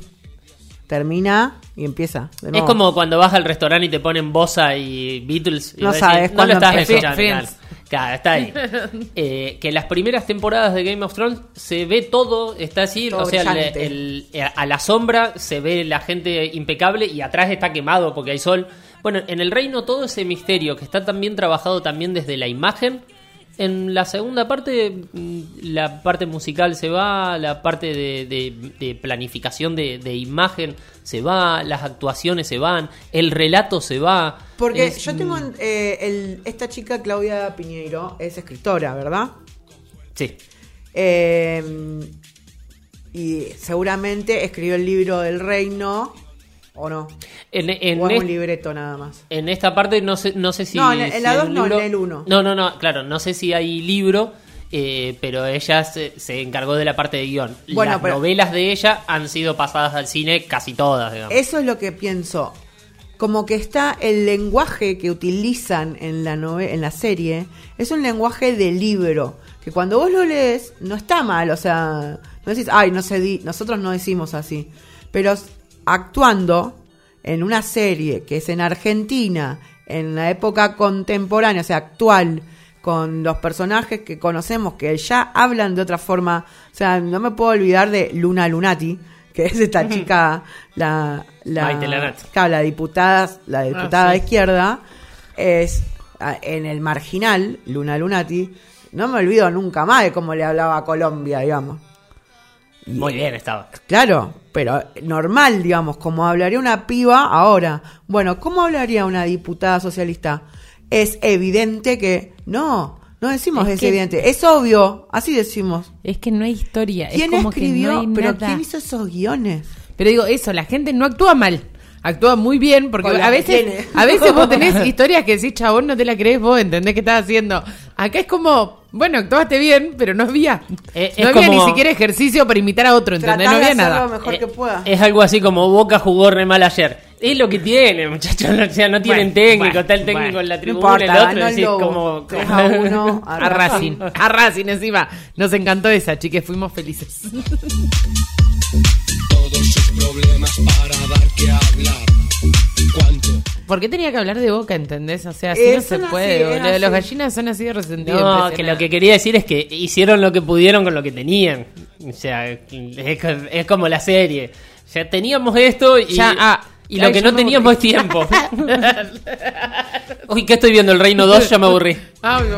Termina y empieza. de Es nuevo. como cuando vas al restaurante y te ponen Bossa y Beatles. Y No vos sabes decís, no cuándo lo estás empieza. escuchando. Friends. Claro. Claro, está ahí. Eh, que las primeras temporadas de Game of Thrones se ve todo, está así, Todo o sea, el- brillante. el- a la sombra se ve la gente impecable y atrás está quemado porque hay sol. Bueno, en el Reino todo ese misterio que está tan bien trabajado también desde la imagen. En la segunda parte, mm, la parte musical se va, la parte de, de- de planificación de, de imagen se va, las actuaciones se van, el relato se va. Porque Es- yo tengo eh, el, esta chica Claudia Piñeiro es escritora, ¿verdad? Sí. Eh, y seguramente escribió el libro del Reino, ¿o no? En, en o es est- un libreto nada más. en esta parte no sé, no sé si... No, en la- en si la hay dos un no, libro. en el uno. No, no, no, claro, no sé si hay libro, eh, pero ella se, se encargó de la parte de guión. Bueno, Las pero- novelas de ella han sido pasadas al cine casi todas, digamos. Eso es lo que pienso. Como que está el lenguaje que utilizan en la nove- en la serie, es un lenguaje de libro, que cuando vos lo lees no está mal, o sea, no decís, ay, no sé, di- nosotros no decimos así, pero s- actuando en una serie que es en Argentina, en la época contemporánea, o sea, actual, con los personajes que conocemos que ya hablan de otra forma, o sea, no me puedo olvidar de Luna Lunati, que es esta chica, la, la, Maite Lanat. claro, la diputada, la diputada Ah, sí. de izquierda, es ah, en el Marginal, Luna Lunati, no me olvido nunca más de cómo le hablaba a Colombia, digamos. Muy bien estaba. Claro, pero normal, digamos, como hablaría una piba ahora. Bueno, ¿cómo hablaría una diputada socialista? Es evidente que no, no decimos Es es, que- evidente, es obvio, así decimos. Es que no hay historia. ¿Quién es como escribió? Que no hay pero nada. ¿quién hizo esos guiones? Pero digo, eso, la gente no actúa mal. Actúa muy bien, porque Con la a que veces, tiene. a veces vos tenés historias que decís, chabón, no te la crees vos, entendés qué estás haciendo. Acá es como, bueno, actuaste bien, pero no había. Eh, no es había como- ni siquiera ejercicio para imitar a otro, ¿entendés? Tratá No de había hacerlo nada. lo mejor Eh, que pueda. Es algo así como Boca jugó re mal ayer. Es lo que tiene, muchachos. O sea, no tienen Bueno, técnico, bueno, está el técnico bueno. en la No tribuna, importa, el otro, ganó el decís Lobo. como... tres a uno A Racing, a Racing encima. Nos encantó esa, chiques, fuimos felices. Todos sus problemas para dar que hablar. ¿Cuánto? ¿Por qué tenía que hablar de Boca, entendés? O sea, así Eh, no se son así, puede. es boludo. Los así. gallinas son así de resentidos. No, que impresionante. lo que quería decir es que hicieron lo que pudieron con lo que tenían. O sea, es, es como la serie. O sea, teníamos esto y, Ya, ah, y lo ay, que ya no me teníamos es aburrí. tiempo. Uy, ¿qué estoy viendo? El Reino dos, ya me aburrí. Ah, no.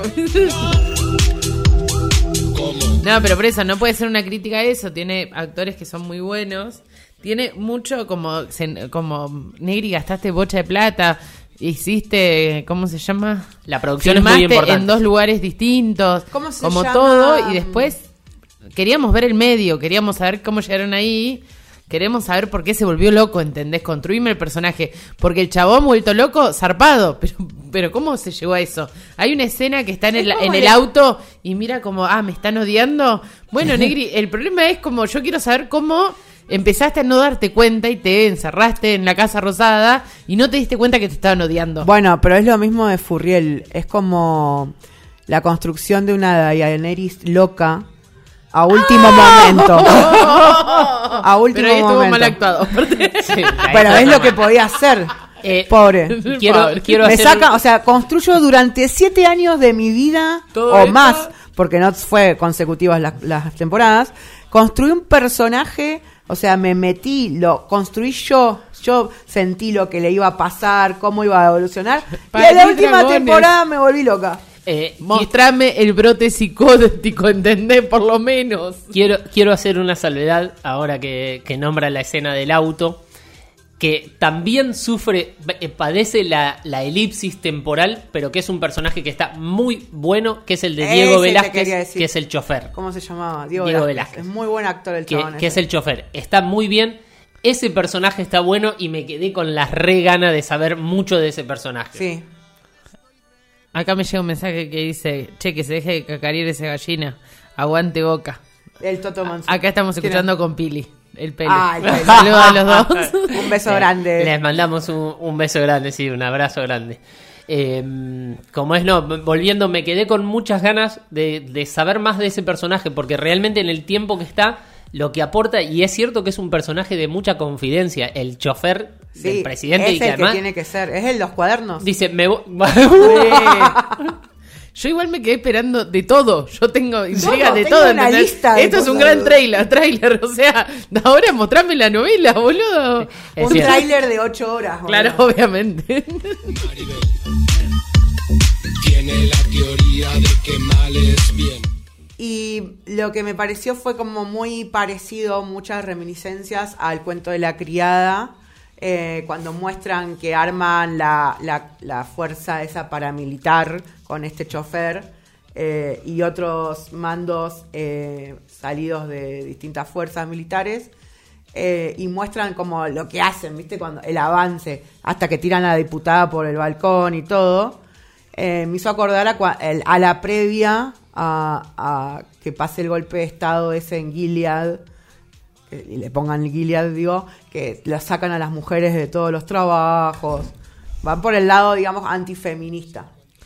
No, pero por eso no puede ser una crítica a eso. Tiene actores que son muy buenos. tiene mucho como, se- como Negri, gastaste bocha de plata, hiciste, ¿cómo se llama? La producción es muy Filmaste importante. en dos lugares distintos, ¿Cómo se como llama? todo, y después queríamos ver el medio, queríamos saber cómo llegaron ahí, queremos saber por qué se volvió loco, ¿entendés? Construirme el personaje, porque el chabón vuelto loco, zarpado, pero, pero ¿cómo se llegó a eso? Hay una escena que está en el, Es como en el el- auto y mira como, ah, me están odiando. Bueno, Negri, el problema es como, yo quiero saber cómo empezaste a no darte cuenta y te encerraste en la Casa Rosada y no te diste cuenta que te estaban odiando. Bueno, pero es lo mismo de Furriel. Es como la construcción de una Daenerys loca a último momento. A último Pero ahí estuvo momento. mal actuado. Pero es lo que podía hacer. Eh, Pobre. quiero, Pobre. quiero Me hacer... saca, o sea, construyo durante siete años de mi vida Todo o esto. más, porque no fue consecutivas las, las temporadas. Construí un personaje, o sea, me metí, lo construí yo. Yo sentí lo que le iba a pasar, cómo iba a evolucionar. Para y en la ti, última dragones. temporada me volví loca. Eh, Mostrame el brote psicótico, ¿entendés? Por lo menos. Quiero, quiero hacer una salvedad ahora que, que nombra la escena del auto, que también sufre, eh, padece la, la elipsis temporal, pero que es un personaje que está muy bueno, que es el de Ese Diego te Velázquez, quería decir. que es el chofer. ¿Cómo se llamaba? Diego, Diego Velázquez. Velázquez. Es muy buen actor el Que, chabón. que ese. es el chofer. Está muy bien. Ese personaje está bueno y me quedé con las re ganas de saber mucho de ese personaje. Sí. Acá me llega un mensaje que dice, che, que se deje de cacarear esa gallina. Aguante Boca. El Toto Manso. Acá estamos ¿Quién escuchando es? con Pili, el Pele. Ah, el Pele. Saludos a los dos. Un beso Eh, grande. Les mandamos un, un beso grande, sí, un abrazo grande. Eh, como es, no, volviendo, me quedé con muchas ganas de, de saber más de ese personaje, porque realmente en el tiempo que está, lo que aporta, y es cierto que es un personaje de mucha confidencia, el chofer Sí, del presidente, es y que el además que tiene que ser. Es el los cuadernos. dice, me voy... Yo igual me quedé esperando de todo. Yo tengo intriga de tengo todo. una ¿entendés? lista de Esto es un cosas. gran trailer, trailer. O sea, ahora mostrame la novela, boludo. Es Un cierto. tráiler de ocho horas. Claro, boludo. obviamente. Tiene la teoría de que mal es bien. Y lo que me pareció fue como muy parecido, muchas reminiscencias al cuento de la criada, eh, cuando muestran que arman la, la, la fuerza esa paramilitar con este chofer eh, y otros mandos eh, salidos de distintas fuerzas militares. Eh, y muestran como lo que hacen, ¿viste? Cuando el avance, hasta que tiran a la diputada por el balcón y todo. Eh, me hizo acordar a, cua- el- a la previa a, a que pase el golpe de estado ese en Gilead, que- y le pongan Gilead, digo, que la sacan a las mujeres de todos los trabajos. Van por el lado, digamos, antifeminista.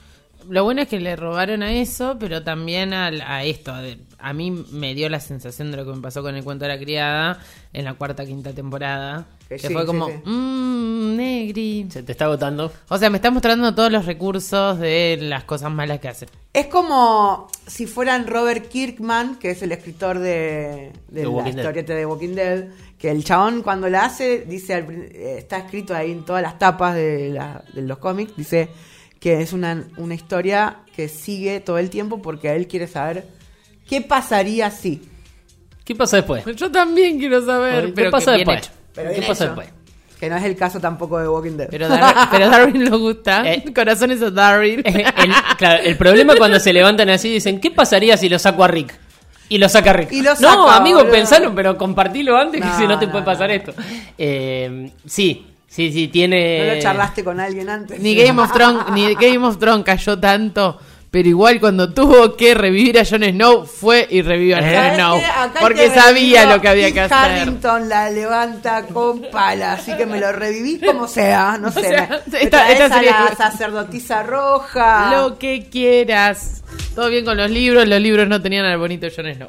Lo bueno es que le robaron a eso, pero también al- a, esto. de- A mí me dio la sensación de lo que me pasó con el cuento de la criada en la cuarta, quinta temporada. Que Que sí, fue sí, como, sí. mmm, Negri. Se te está agotando. O sea, me está mostrando todos los recursos de las cosas malas que hacen. Es como si fueran Robert Kirkman, que es el escritor de, de The la Walking Dead. historieta de Walking Dead, que el chabón cuando la hace, dice al prin- eh, está escrito ahí en todas las tapas de, la- de los cómics, dice que es una, una historia que sigue todo el tiempo porque él quiere saber qué pasaría si. ¿Qué pasa después? Yo también quiero saber. ¿Qué pero pasa que bien después? hecho. Pero ¿Qué bien pasa hecho. después? Que no es el caso tampoco de Walking Dead. Pero, Dar- pero Darwin lo gusta. Eh. Corazones a Darwin. El, claro, el problema es cuando se levantan así y dicen, ¿qué pasaría si lo saco a Rick? Y lo saca Rick. Y lo no, saca, amigo, boludo. pensalo, pero compartilo antes, No, que si no te no, puede no. pasar esto. Eh, sí, sí, sí, tiene... ¿No lo charlaste con alguien antes? Ni Game of Thrones, ni Game of Thrones cayó tanto, pero igual cuando tuvo que revivir a Jon Snow fue y revivió a ¿Sabes Jon Snow qué? Acá el porque que sabía revivió, lo que había que Kit hacer. Harington la levanta con pala, así que me lo reviví como sea, no sé. sea, me, me esta- traes esta a sería- la sacerdotisa roja. Lo que quieras. Todo bien con los libros, los libros no tenían al bonito Jon Snow.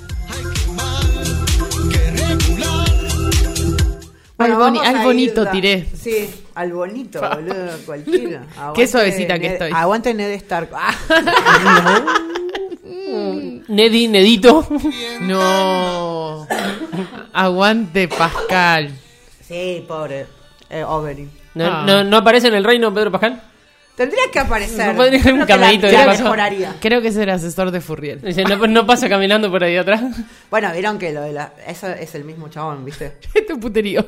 Bueno, al boni- vamos al a bonito ir da- tiré. Sí, al bonito, boludo, cualquiera. Qué Aguante suavecita que Ned- estoy. Aguante Ned Stark. Ah. Neddy, Nedito. No. Aguante Pascal. Sí, pobre. Eh, Oberyn. ¿No, Ah. no, ¿No aparece en el reino Pedro Pascal? Tendría que aparecer. No podría haber un Creo que la- caminito de la paso. mejoraría. Creo que es el asesor de Furriel. Dice, no, no pasa caminando por ahí atrás. Bueno, vieron que lo de la, eso es el mismo chabón, ¿viste? Este puterío.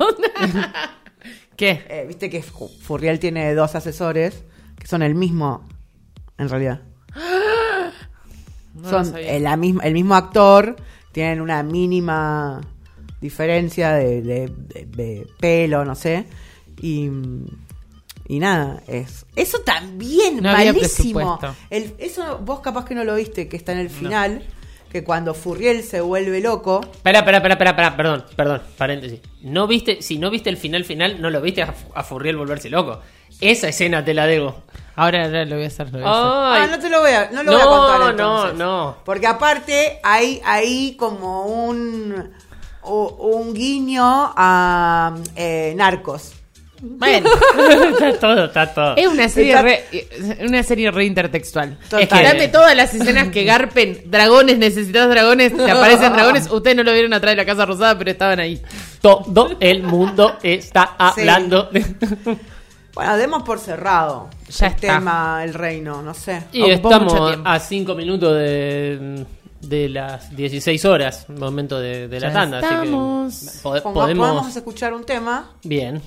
¿Qué? Eh, Viste que Furriel tiene dos asesores que son el mismo, en realidad. No lo son sabía. el, la misma, el mismo actor, tienen una mínima diferencia de, de, de- de pelo, no sé. Y, y nada, es eso también No había malísimo. presupuesto. El, eso vos capaz que no lo viste, que está en el final, que cuando Furriel se vuelve loco. Espera, espera, espera, espera, espera, perdón, perdón, paréntesis. No viste, si no viste el final final, no lo viste a, a Furriel volverse loco. Esa escena te la debo. Ahora, ahora lo voy a hacer. Lo voy a Ay. Ah, no te lo voy a, no lo No, voy a contar no, entonces. no. Porque aparte hay ahí como un u- un guiño a eh, Narcos. Bueno, está todo, está todo. es una serie Está- re, una serie re intertextual. Total. Es que dame todas las escenas que garpen dragones, necesitas dragones, te aparecen dragones. Ustedes no lo vieron atrás de la Casa Rosada, pero estaban ahí. Todo el mundo está Sí. hablando de... Bueno, demos por cerrado Ya el está. tema El Reino, no sé. Y Ocupó mucho estamos tiempo. a cinco minutos de, de las dieciséis horas, momento de, de la Ya tanda. estamos. Así que pode- Ponga- podemos... Podemos escuchar un tema. Bien.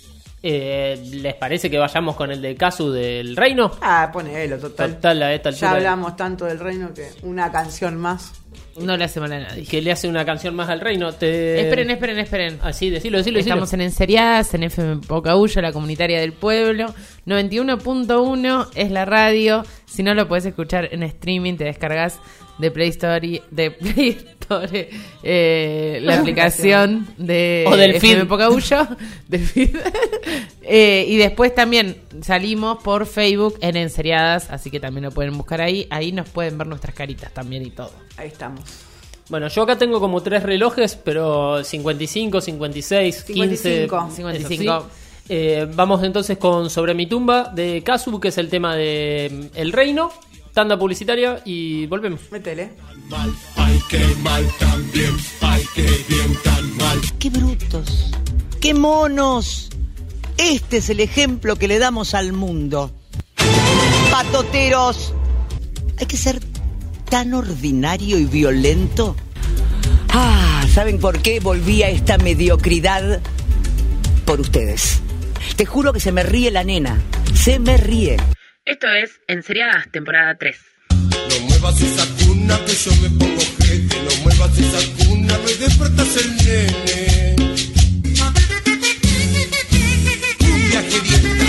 Eh, ¿Les parece que vayamos con el de Casu del Reino? Ah, ponelo, total. Total, a esta Ya altura. hablamos tanto del Reino que una canción más. No le hace mal a nadie. Que le hace una canción más al Reino. Te... Esperen, esperen, esperen. Así, decilo, decilo, decilo. Estamos en Enseriadas, en F M Pocahuyo, la comunitaria del pueblo. noventa y uno punto uno es la radio. Si no lo podés escuchar en streaming, te descargas de Play Store, de Play Store eh, la aplicación de O del F M feed. Pocahuyo. Del feed. Eh, y después también salimos por Facebook en Enseriadas, así que también lo pueden buscar ahí. Ahí nos pueden ver nuestras caritas también y todo. Ahí estamos. Bueno, yo acá tengo como tres relojes, pero cincuenta y cinco, cincuenta y seis, quince... cincuenta y cinco. cincuenta y eso sí. cinco. Eh, vamos entonces con Sobre mi tumba de Casu, que es el tema de mm, El Reino. Tanda publicitaria y volvemos. Métele. Mal, ay, qué mal también, ay, qué bien tan mal. ¡Qué brutos! ¡Qué monos! Este es el ejemplo que le damos al mundo. ¡Patoteros! Hay que ser tan ordinario y violento. Ah, ¿saben por qué volví a esta mediocridad? Por ustedes. Te juro que se me ríe la nena. Se me ríe. Esto es Enseriadas, temporada tres. No muevas esa cuna que yo me pongo gente. No muevas esa cuna, me despertas el nene. Cumbia gedienta.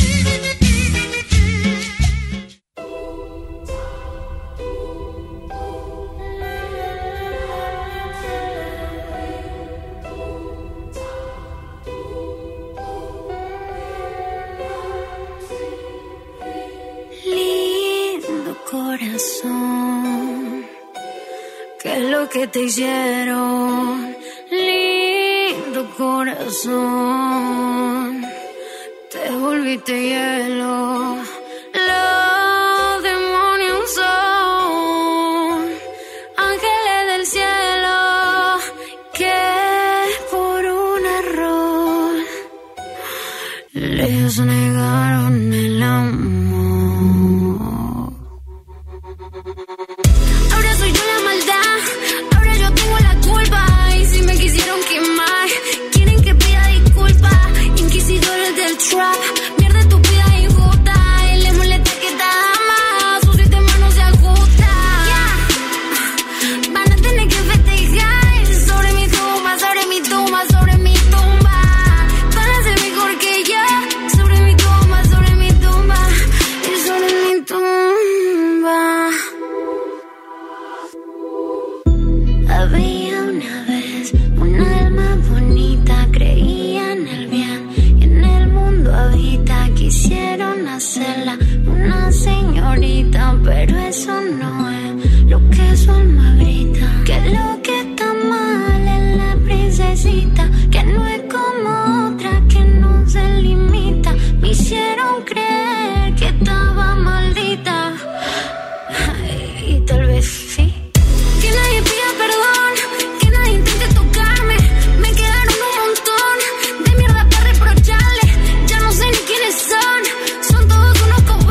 Lindo corazón, ¿qué es lo que te hicieron? Lindo corazón, te volviste hielo. Los demonios son ángeles del cielo que por un error les negaron el amor. Ahora soy yo la maldad, ahora yo tengo la culpa. Y si me quisieron quemar, quieren que pida disculpas. Inquisidores del trap, mierda estúpida y injusta. Y les molesta que te ama, su sistema no se ajusta. Van a tener que festejar sobre mi tumba, sobre mi tumba, sobre mi tumba. Van a ser mejor que yo, sobre mi tumba, sobre mi tumba y sobre mi tumba. Había una vez una alma bonita, creía en el bien y en el mundo habita. Quisieron hacerla una señorita, pero eso no es lo que su alma grita. Que lo que está mal es la princesita, que no es como otra, que no se limita. Me hicieron creer que estaba maldita, y tal vez sí. Que nadie pida perdón, que nadie intente tocarme. Me quedaron un montón de mierda para reprocharle. Ya no sé ni quiénes son, son todos unos cobardes.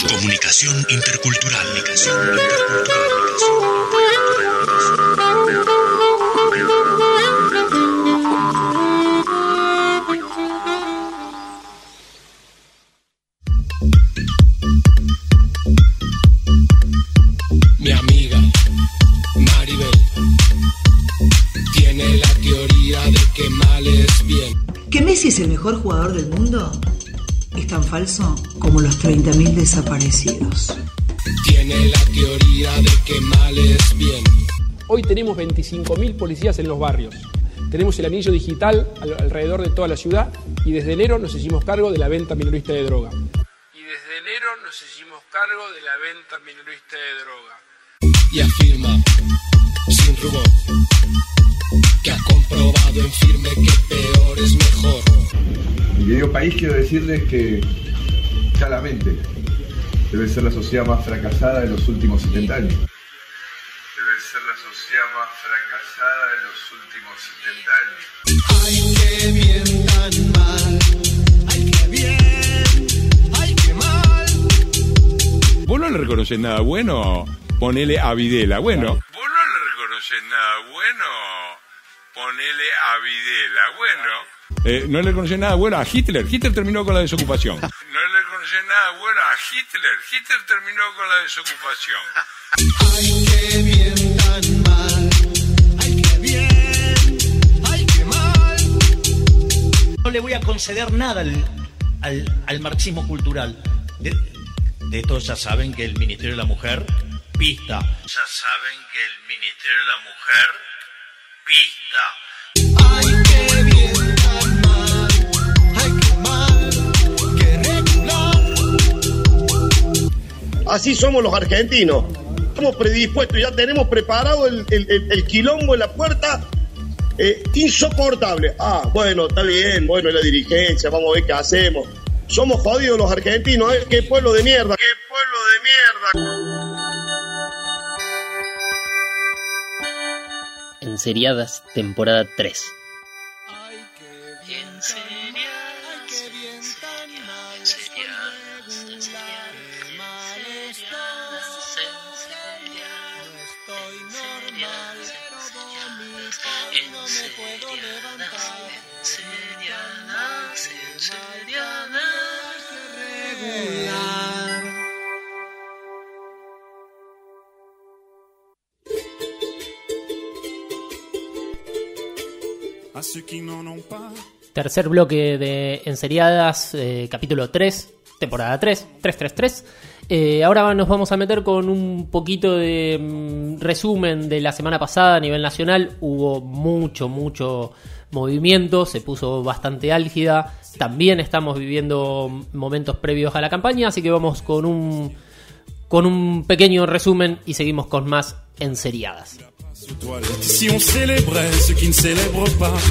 Comunicación intercultural. Comunicación intercultural. Mi amiga Maribel tiene la teoría de que mal es bien. ¿Que Messi es el mejor jugador del mundo? Es tan falso como los treinta mil desaparecidos. Tiene la teoría de que mal es bien. Hoy tenemos veinticinco mil policías en los barrios. Tenemos el anillo digital alrededor de toda la ciudad y desde enero nos hicimos cargo de la venta minorista de droga. Y desde enero nos hicimos cargo de la venta minorista de droga. Y afirma, sin rubor, que ha comprobado en firme que peor es mejor. Y medio país quiero decirles que, claramente, debe ser la sociedad más fracasada de los últimos setenta años. Debe ser la sociedad más fracasada de los últimos setenta años. Ay, qué bien, tan mal. Ay, qué bien. Ay, qué mal. ¿Vos no le reconoces nada bueno? Ponele a Videla. Bueno. ¿Vos no le reconoces nada bueno? Ponele a Videla. Bueno. Eh, no le reconoces nada bueno a Hitler. Hitler terminó con la desocupación. No le reconoces nada bueno a Hitler. Hitler terminó con la desocupación. Ay, qué bien, tan mal. Ay, qué bien. Ay, qué mal. No le voy a conceder nada al, al, al marxismo cultural. De, de esto ya saben que el Ministerio de la Mujer pista. Ya saben que el Ministerio de la Mujer pista. Ay, qué bien, tan mal. Ay, qué mal. Qué regular. Así somos los argentinos. Estamos predispuestos, ya tenemos preparado el, el, el, el quilombo en la puerta. Eh, insoportable. Ah, bueno, está bien, bueno, la dirigencia, vamos a ver qué hacemos. Somos jodidos los argentinos, ¿eh? ¡Qué pueblo de mierda! ¡Qué pueblo de mierda! Enseriadas, temporada tres. Tercer bloque de Enseriadas, eh, capítulo tres, temporada tres, tres tres tres. Eh, ahora nos vamos a meter con un poquito de mm, resumen de la semana pasada a nivel nacional. Hubo mucho, mucho movimiento, se puso bastante álgida. También estamos viviendo momentos previos a la campaña, así que vamos con un, con un pequeño resumen y seguimos con más Enseriadas. Si on célébrait ce qui ne célèbre pas.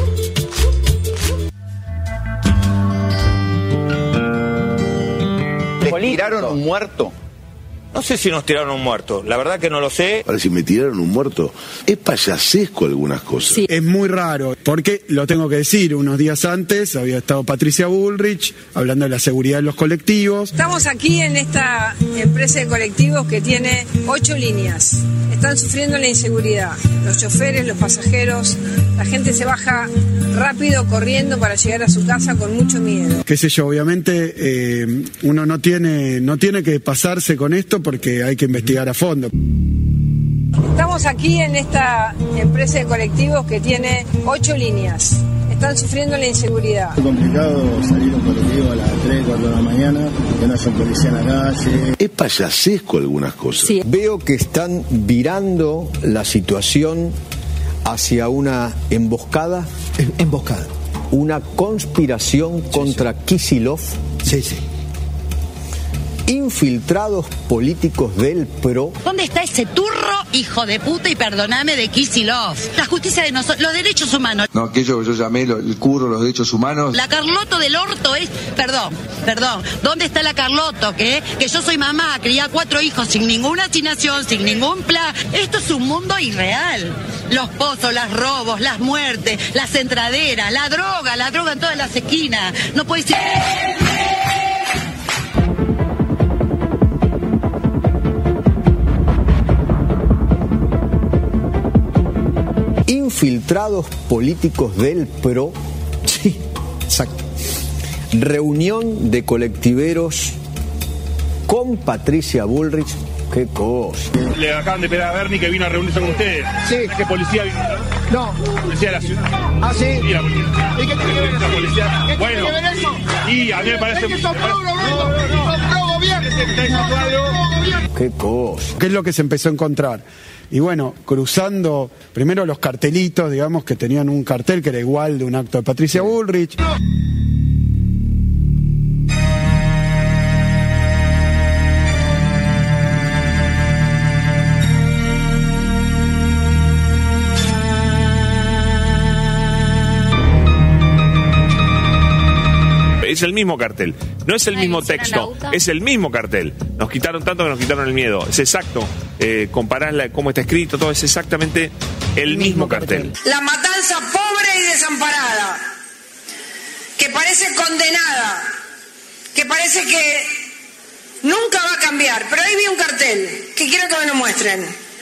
¿Les tiraron un muerto? No sé si nos tiraron un muerto, la verdad que no lo sé. Ahora, si me tiraron un muerto, es payasesco algunas cosas. Sí. Es muy raro, porque lo tengo que decir, unos días antes había estado Patricia Bullrich hablando de la seguridad de los colectivos. Estamos aquí en esta empresa de colectivos que tiene ocho líneas. Están sufriendo la inseguridad. Los choferes, los pasajeros, la gente se baja rápido corriendo para llegar a su casa con mucho miedo. Qué sé yo, obviamente eh, uno no tiene, no tiene que pasarse con esto porque hay que investigar a fondo. Estamos aquí en esta empresa de colectivos que tiene ocho líneas. Están sufriendo la inseguridad. Es complicado salir un colectivo a las tres, cuatro de la mañana, que no haya un policía en la calle. Es payasesco algunas cosas. Sí. Veo que están virando la situación hacia una emboscada. Emboscada. Una conspiración sí, contra sí. Kicillof. Sí, sí. Infiltrados políticos del P R O. ¿Dónde está ese turro, hijo de puta, y perdoname, de Kicillof? La justicia de nosotros, los derechos humanos. No, aquello que yo llamé lo, el curro, los derechos humanos. La Carlotto del orto es... Perdón, perdón. ¿Dónde está la Carlotto? Que, que yo soy mamá, crié a cuatro hijos sin ninguna asignación, sin ningún plan. Esto es un mundo irreal. Los pozos, los robos, las muertes, las entraderas, la droga, la droga en todas las esquinas. No puede ser... infiltrados políticos del P R O. Sí, exacto. Reunión de colectiveros con Patricia Bullrich. Qué cosa. Le acaban de pedir a Bernie que vino a reunirse con ustedes. Sí. ¿Qué policía vino? No. Policía de la ciudad. Ah, sí. Sí, la policía. ¿Y qué tiene que ver eso? La policía. ¿Qué Bueno. tiene que ver eso? Y a mí me parece... Es que son pro gobierno. Son pro gobierno. Qué cosa. ¿Qué es lo que se empezó a encontrar? Y bueno, cruzando primero los cartelitos, digamos, que tenían un cartel que era igual de un acto de Patricia Bullrich. Es el mismo cartel, no es el mismo texto, es el mismo cartel. Nos quitaron tanto que nos quitaron el miedo. Es exacto, eh, comparás la, cómo está escrito, todo es exactamente el mismo cartel. La matanza pobre y desamparada, que parece condenada, que parece que nunca va a cambiar. Pero ahí vi un cartel que quiero que me lo muestren,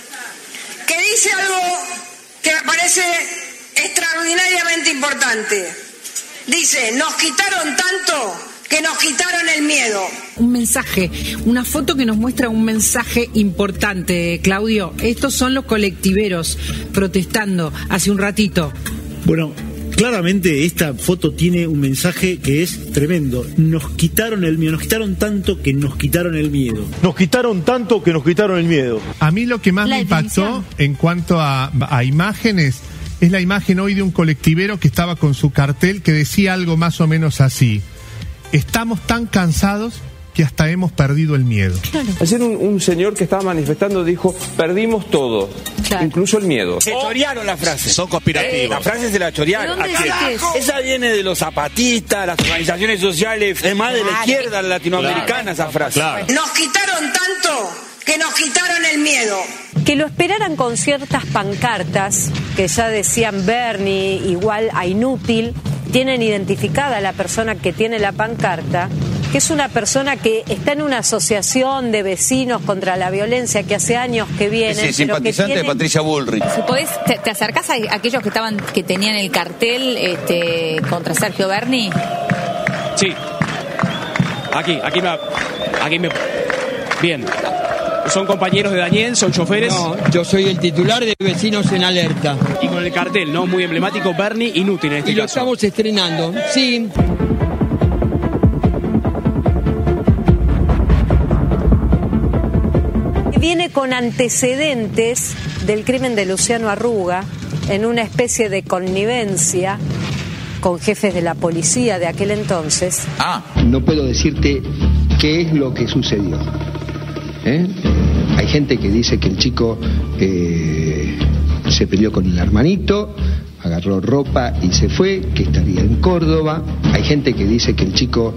que dice algo que me parece extraordinariamente importante. Dice, nos quitaron tanto que nos quitaron el miedo. Un mensaje, una foto que nos muestra un mensaje importante, Claudio. Estos son los colectiveros protestando hace un ratito. Bueno, claramente esta foto tiene un mensaje que es tremendo. Nos quitaron el miedo, nos quitaron tanto que nos quitaron el miedo. Nos quitaron tanto que nos quitaron el miedo. A mí lo que más La me impactó definición. en cuanto a, a imágenes es la imagen hoy de un colectivero que estaba con su cartel que decía algo más o menos así: estamos tan cansados que hasta hemos perdido el miedo. Claro. Ayer un, un señor que estaba manifestando dijo, perdimos todo, claro, incluso el miedo. Se chorearon la frase. Son conspirativos. Eh, la frase se la chorearon. ¿De dónde decís que es? Esa viene de los zapatistas, las organizaciones sociales, es más de la izquierda latinoamericana, esa frase. Claro. Nos quitaron tanto que nos quitaron el miedo. Que lo esperaran con ciertas pancartas que ya decían Bernie igual a inútil. Tienen identificada a la persona que tiene la pancarta, que es una persona que está en una asociación de vecinos contra la violencia que hace años que viene. Sí, simpatizante de Patricia Bullrich. Si podés, te, te acercás a aquellos que estaban, que tenían el cartel este, contra Sergio Berni. Sí. Aquí, aquí me, aquí me. Bien. ¿Son compañeros de Daniel? ¿Son choferes? No, yo soy el titular de Vecinos en Alerta. Y con el cartel, ¿no? Muy emblemático, Bernie, inútil en este y lo caso. estamos estrenando, sí. Viene con antecedentes del crimen de Luciano Arruga, en una especie de connivencia con jefes de la policía de aquel entonces. Ah. No puedo decirte qué es lo que sucedió. ¿Eh? Hay gente que dice que el chico eh, se peleó con el hermanito, agarró ropa y se fue, que estaría en Córdoba. Hay gente que dice que el chico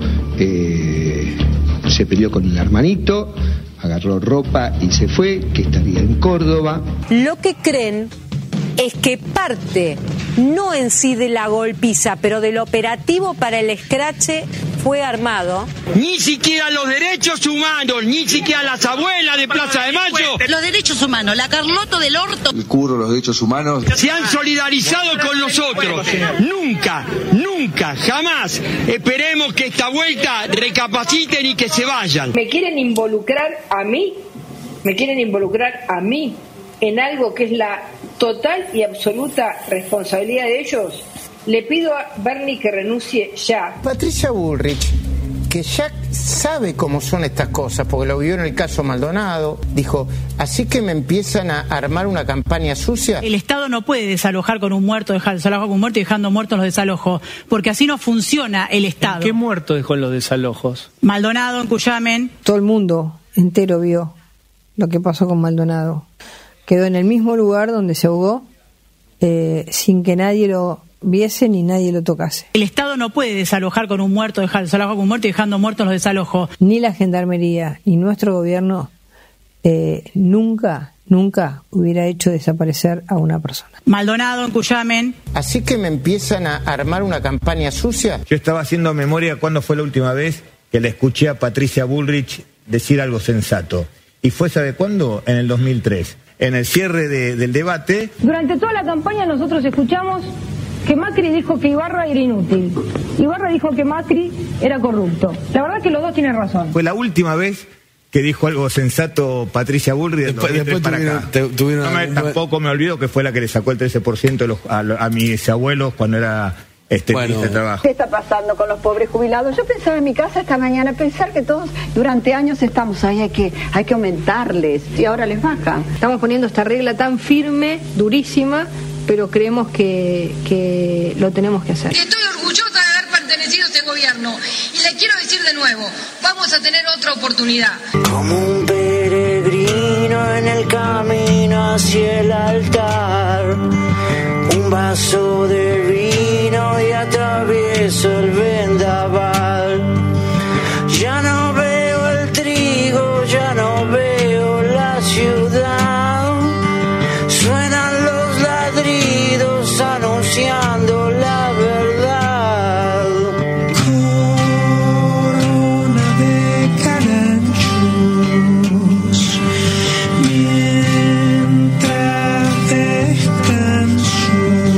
eh, se peleó con el hermanito, agarró ropa y se fue, que estaría en Córdoba. Lo que creen es que parte, no en sí de la golpiza, pero del operativo para el escrache fue armado. Ni siquiera los derechos humanos, ni siquiera las abuelas de Plaza de Mayo. Los derechos humanos, la Carlotto del Orto. El curro, los derechos humanos. Se han solidarizado con nosotros. Nunca, nunca, jamás esperemos que esta vuelta recapaciten y que se vayan. ¿Me quieren involucrar a mí? ¿Me quieren involucrar a mí en algo que es la total y absoluta responsabilidad de ellos? Le pido a Bernie que renuncie ya. Patricia Bullrich, que ya sabe cómo son estas cosas, porque lo vio en el caso Maldonado, dijo, así que me empiezan a armar una campaña sucia. El Estado no puede desalojar con un muerto, dejar desalojar con un muerto y dejando muertos los desalojos, porque así no funciona el Estado. ¿Qué muerto dejó en los desalojos? Maldonado en Cuyamen. Todo el mundo entero vio lo que pasó con Maldonado. Quedó en el mismo lugar donde se ahogó, eh, sin que nadie lo viese ni nadie lo tocase. El Estado no puede desalojar con un muerto, dejar desalojar con un muerto y dejando muertos los desalojos. Ni la Gendarmería ni nuestro gobierno eh, nunca, nunca hubiera hecho desaparecer a una persona. Maldonado en Cuyamen. Así que me empiezan a armar una campaña sucia. Yo estaba haciendo memoria cuándo fue la última vez que le escuché a Patricia Bullrich decir algo sensato. Y fue, ¿sabe cuándo? En el dos mil tres. en el cierre de, del debate. Durante toda la campaña nosotros escuchamos que Macri dijo que Ibarra era inútil. Ibarra dijo que Macri era corrupto. La verdad que los dos tienen razón. Fue la última vez que dijo algo sensato Patricia Bullrich del dos mil tres para tuvieron, acá. te, tuvieron no me, tampoco me olvido que fue la que le sacó el trece por ciento de los, a, a mis abuelos cuando era este bueno. ministro de Trabajo. ¿Qué está pasando con los pobres jubilados? Yo pensaba en mi casa esta mañana, pensar que todos durante años estamos ahí, hay que, hay que aumentarles y ahora les bajan. Estamos poniendo esta regla tan firme, durísima, pero creemos que, que lo tenemos que hacer. Estoy orgullosa de haber pertenecido a este gobierno y le quiero decir de nuevo, vamos a tener otra oportunidad. Como un peregrino en el camino hacia el altar, un vaso de vino y atravieso el vendaval. Ya no veo el trigo, ya no veo la ciudad. Suenan los ladridos anunciando la verdad. Corona de caranchos mientras descanso.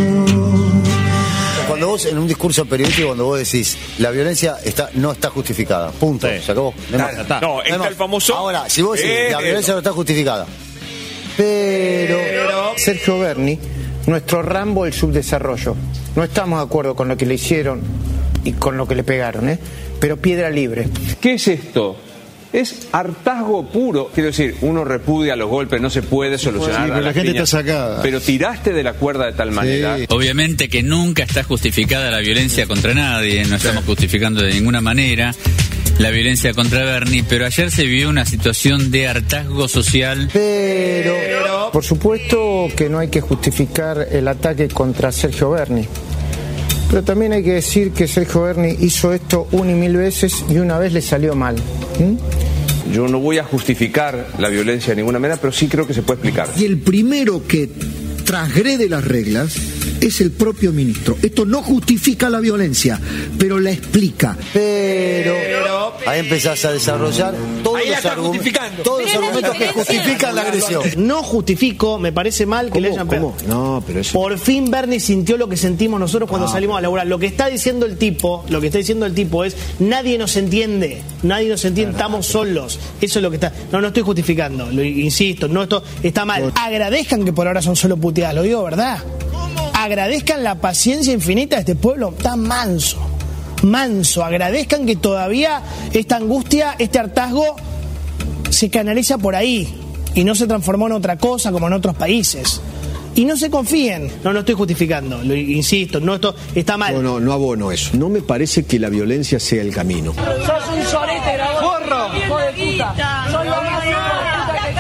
Cuando vos en un discurso periodístico, cuando vos decís la violencia está, no está justificada, punto, sí. Se acabó. No, está, está. no está el famoso. Ahora, si vos decís eh, la violencia no está justificada, pero, pero Sergio Berni, nuestro Rambo del subdesarrollo. No estamos de acuerdo con lo que le hicieron y con lo que le pegaron, ¿eh? Pero piedra libre. ¿Qué es esto? Es hartazgo puro. Quiero decir, uno repudia los golpes, no se puede solucionar. Sí, pero la gente está sacada. Pero tiraste de la cuerda de tal manera. Sí. Obviamente que nunca está justificada la violencia contra nadie, no estamos justificando de ninguna manera la violencia contra Berni, pero ayer se vivió una situación de hartazgo social. Pero, por supuesto que no hay que justificar el ataque contra Sergio Berni. Pero también hay que decir que Sergio Berni hizo esto una y mil veces y una vez le salió mal. ¿Mm? Yo no voy a justificar la violencia de ninguna manera, pero sí creo que se puede explicar. Y el primero que transgrede las reglas es el propio ministro. Esto no justifica la violencia, pero la explica. Pero, pero ahí empezás a desarrollar todos ahí los, argumentos, todos los argumentos que justifican la agresión. No justifico, me parece mal que le hayan pegado. No, pero eso... Por fin Berni sintió lo que sentimos nosotros cuando no. salimos a laburar. Lo que está diciendo el tipo, lo que está diciendo el tipo es, nadie nos entiende, nadie nos entiende, estamos solos. Eso es lo que está. No, no estoy justificando, lo insisto, no, esto está mal. Agradezcan que por ahora son solo puteadas, lo digo, ¿verdad? Agradezcan la paciencia infinita de este pueblo tan manso, manso. Agradezcan que todavía esta angustia, este hartazgo se canaliza por ahí y no se transformó en otra cosa como en otros países. Y no se confíen. No, no estoy justificando, lo insisto, no, esto está mal. No, no, no abono eso. No me parece que la violencia sea el camino. Sos un sorete, gorro, hijo de puta. Sos lo más hijo de puta que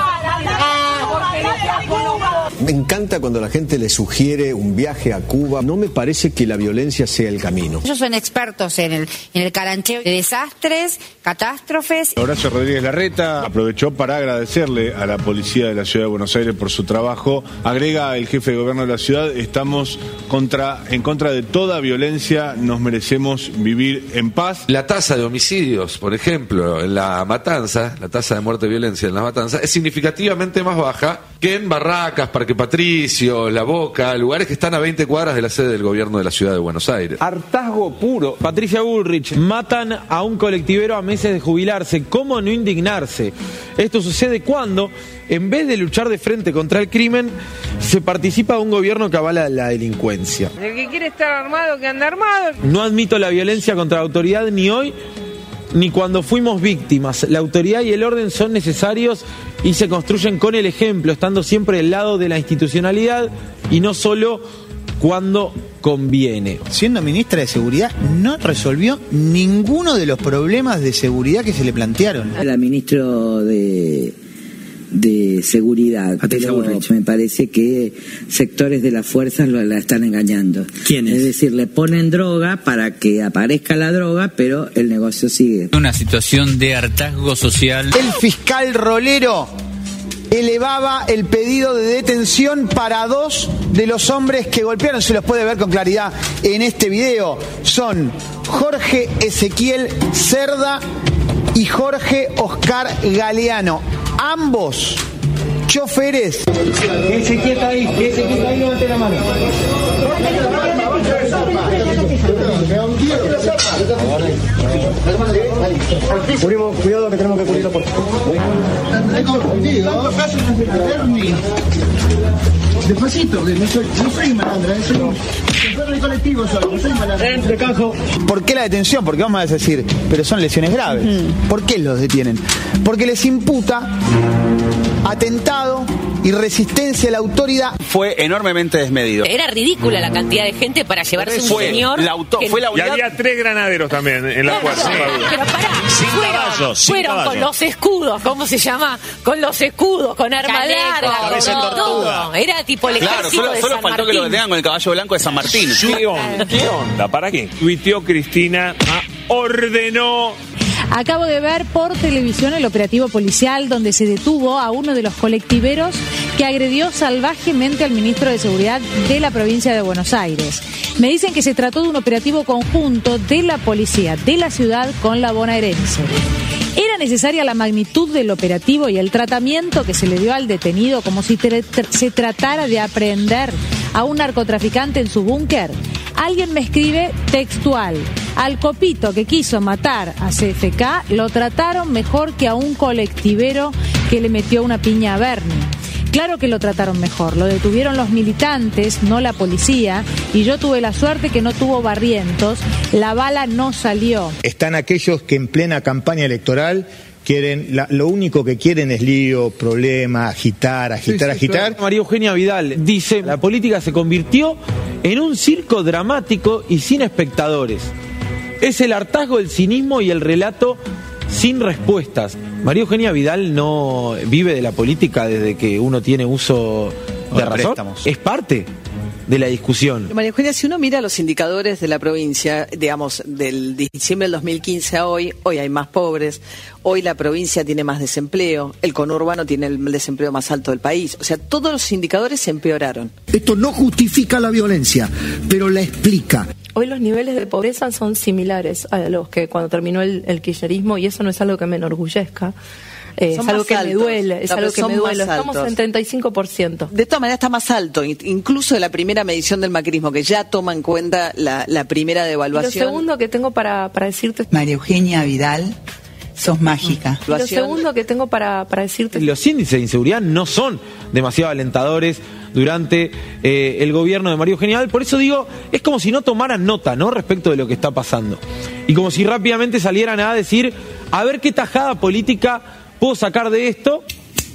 Me encanta cuando la gente le sugiere un viaje a Cuba. No me parece que la violencia sea el camino. Ellos son expertos en el, en el carancheo de desastres, catástrofes. Horacio Rodríguez Larreta aprovechó para agradecerle a la policía de la Ciudad de Buenos Aires por su trabajo. Agrega el jefe de gobierno de la ciudad, estamos contra, en contra de toda violencia, nos merecemos vivir en paz. La tasa de homicidios, por ejemplo, en La Matanza, la tasa de muerte y violencia en La Matanza, es significativamente más baja que en Barracas, Parque Patricio, La Boca, lugares que están a veinte cuadras de la sede del gobierno de la Ciudad de Buenos Aires. Hartazgo puro. Patricia Bullrich, matan a un colectivero a meses de jubilarse. ¿Cómo no indignarse? Esto sucede cuando, en vez de luchar de frente contra el crimen, se participa de un gobierno que avala la delincuencia. El que quiere estar armado, que anda armado. No admito la violencia contra la autoridad ni hoy ni cuando fuimos víctimas. La autoridad y el orden son necesarios y se construyen con el ejemplo, estando siempre del lado de la institucionalidad y no solo cuando conviene. Siendo ministra de Seguridad, no resolvió ninguno de los problemas de seguridad que se le plantearon. La ministra de... de seguridad, pero me parece que sectores de las fuerzas lo, la están engañando. ¿Quiénes? Es decir, le ponen droga para que aparezca la droga, pero el negocio sigue. Una situación de hartazgo social. El fiscal Rolero elevaba el pedido de detención para dos de los hombres que golpearon. Se los puede ver con claridad en este video. Son Jorge Ezequiel Cerda y Jorge Oscar Galeano. Ambos choferes. Que se quieta ahí, que se quieta ahí, levante la mano. Cubrimos, cuidado que tenemos que cubrir la puerta. Despacito, no soy, no soy malandra, soy un chofer de colectivo, soy, no soy malandra. De caso. ¿Por qué la detención? Porque vamos a decir, pero son lesiones graves. Mm. ¿Por qué los detienen? Porque les imputa atentado y resistencia a la autoridad. Fue enormemente desmedido. Era ridícula la cantidad de gente para llevarse un fue señor. La auto, que... fue la y había tres granaderos también en la puerta. Sí, pero pará, sin fueron, caballos, sin fueron caballos. con los escudos, ¿cómo se llama? Con los escudos, con arma Chaleco, larga, cabeza con de tortuga. todo. Era tipo el Claro, ejército solo, de solo San faltó Martín. que lo detengan con el caballo blanco de San Martín. ¿Qué onda? ¿Qué onda? ¿Para qué? Tuiteó Cristina, ordenó. Acabo de ver por televisión el operativo policial donde se detuvo a uno de los colectiveros que agredió salvajemente al ministro de Seguridad de la provincia de Buenos Aires. Me dicen que se trató de un operativo conjunto de la policía de la ciudad con la bonaerense. ¿Era necesaria la magnitud del operativo y el tratamiento que se le dio al detenido como si tra- tra- se tratara de aprehender a un narcotraficante en su búnker? Alguien me escribe textual: al copito que quiso matar a C F K lo trataron mejor que a un colectivero que le metió una piña a Bernie. Claro que lo trataron mejor, lo detuvieron los militantes, no la policía, y yo tuve la suerte que no tuvo barrientos, la bala no salió. Están aquellos que en plena campaña electoral quieren, la, lo único que quieren es lío, problema, agitar, agitar, sí, sí, agitar. Claro. María Eugenia Vidal dice: la política se convirtió en un circo dramático y sin espectadores. Es el hartazgo, el cinismo y el relato sin respuestas. María Eugenia Vidal no vive de la política desde que uno tiene uso de Ahora, razón. préstamos. Es parte de la discusión. María Eugenia, si uno mira los indicadores de la provincia, digamos, del diciembre del dos mil quince a hoy, hoy hay más pobres, hoy la provincia tiene más desempleo, el conurbano tiene el desempleo más alto del país. O sea, todos los indicadores se empeoraron. Esto no justifica la violencia, pero la explica. Hoy los niveles de pobreza son similares a los que cuando terminó el, el kirchnerismo, y eso no es algo que me enorgullezca. Eh, es algo que altos. me duele, es no, algo que me duele. Estamos en treinta y cinco por ciento. De todas maneras está más alto, incluso de la primera medición del macrismo, que ya toma en cuenta la, la primera devaluación. Y lo segundo que tengo para, para decirte... María Eugenia Vidal, sos mágica. Y lo segundo que tengo para, para decirte... Los índices de inseguridad no son demasiado alentadores durante eh, el gobierno de María Eugenia Vidal. Por eso digo, es como si no tomaran nota, ¿no?, respecto de lo que está pasando. Y como si rápidamente salieran a decir, a ver qué tajada política puedo sacar de esto.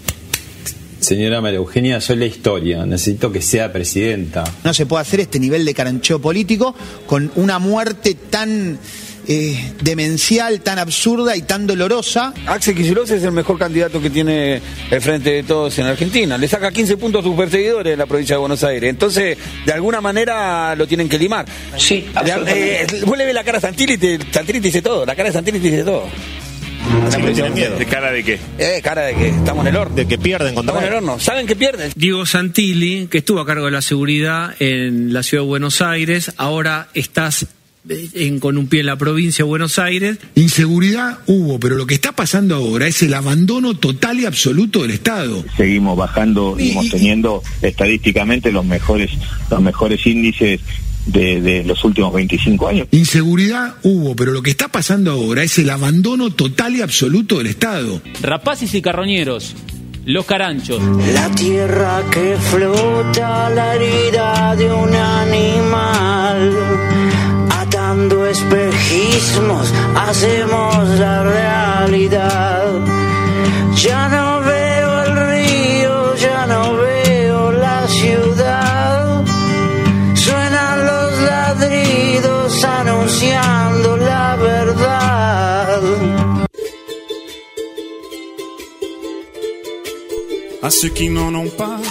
Señora María Eugenia, soy la historia, necesito que sea presidenta. No se puede hacer este nivel de carancheo político con una muerte tan eh, demencial, tan absurda y tan dolorosa. Axel Kicillof es el mejor candidato que tiene el Frente de Todos en Argentina. Le saca quince puntos a sus perseguidores en la provincia de Buenos Aires. Entonces, de alguna manera lo tienen que limar. Sí, eh, Vos le ves la cara a Santilli, te, Santilli te dice todo. La cara de Santilli te dice todo. Sí, ¿tienen miedo? ¿De cara de qué? Eh, cara de que estamos en el horno. De que pierden contra Estamos en el horno. ¿Saben que pierden? Diego Santilli, que estuvo a cargo de la seguridad en la ciudad de Buenos Aires, ahora estás en, con un pie en la provincia de Buenos Aires. Inseguridad hubo, pero lo que está pasando ahora es el abandono total y absoluto del Estado. Seguimos bajando, seguimos teniendo estadísticamente los mejores, los mejores índices De, de los últimos veinticinco años. Inseguridad hubo, pero lo que está pasando ahora es el abandono total y absoluto del Estado. Rapaces y carroñeros, los caranchos. La tierra que flota, la herida de un animal. Atando espejismos, hacemos la realidad. Ya no veo el río, ya no veo la ciudad. Suenan los ladridos anunciando la verdad. A ceux qui n'en ont pas.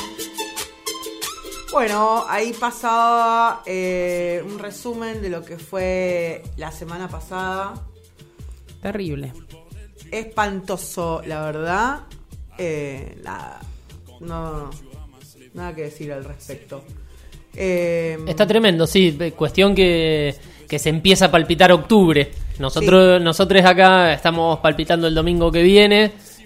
Bueno, ahí pasaba eh, un resumen de lo que fue la semana pasada. Terrible. Espantoso, la verdad. Eh, nada, no, nada que decir al respecto. Eh, Está tremendo, sí. Cuestión que, que se empieza a palpitar octubre. Nosotros, sí. nosotros acá estamos palpitando el domingo que viene.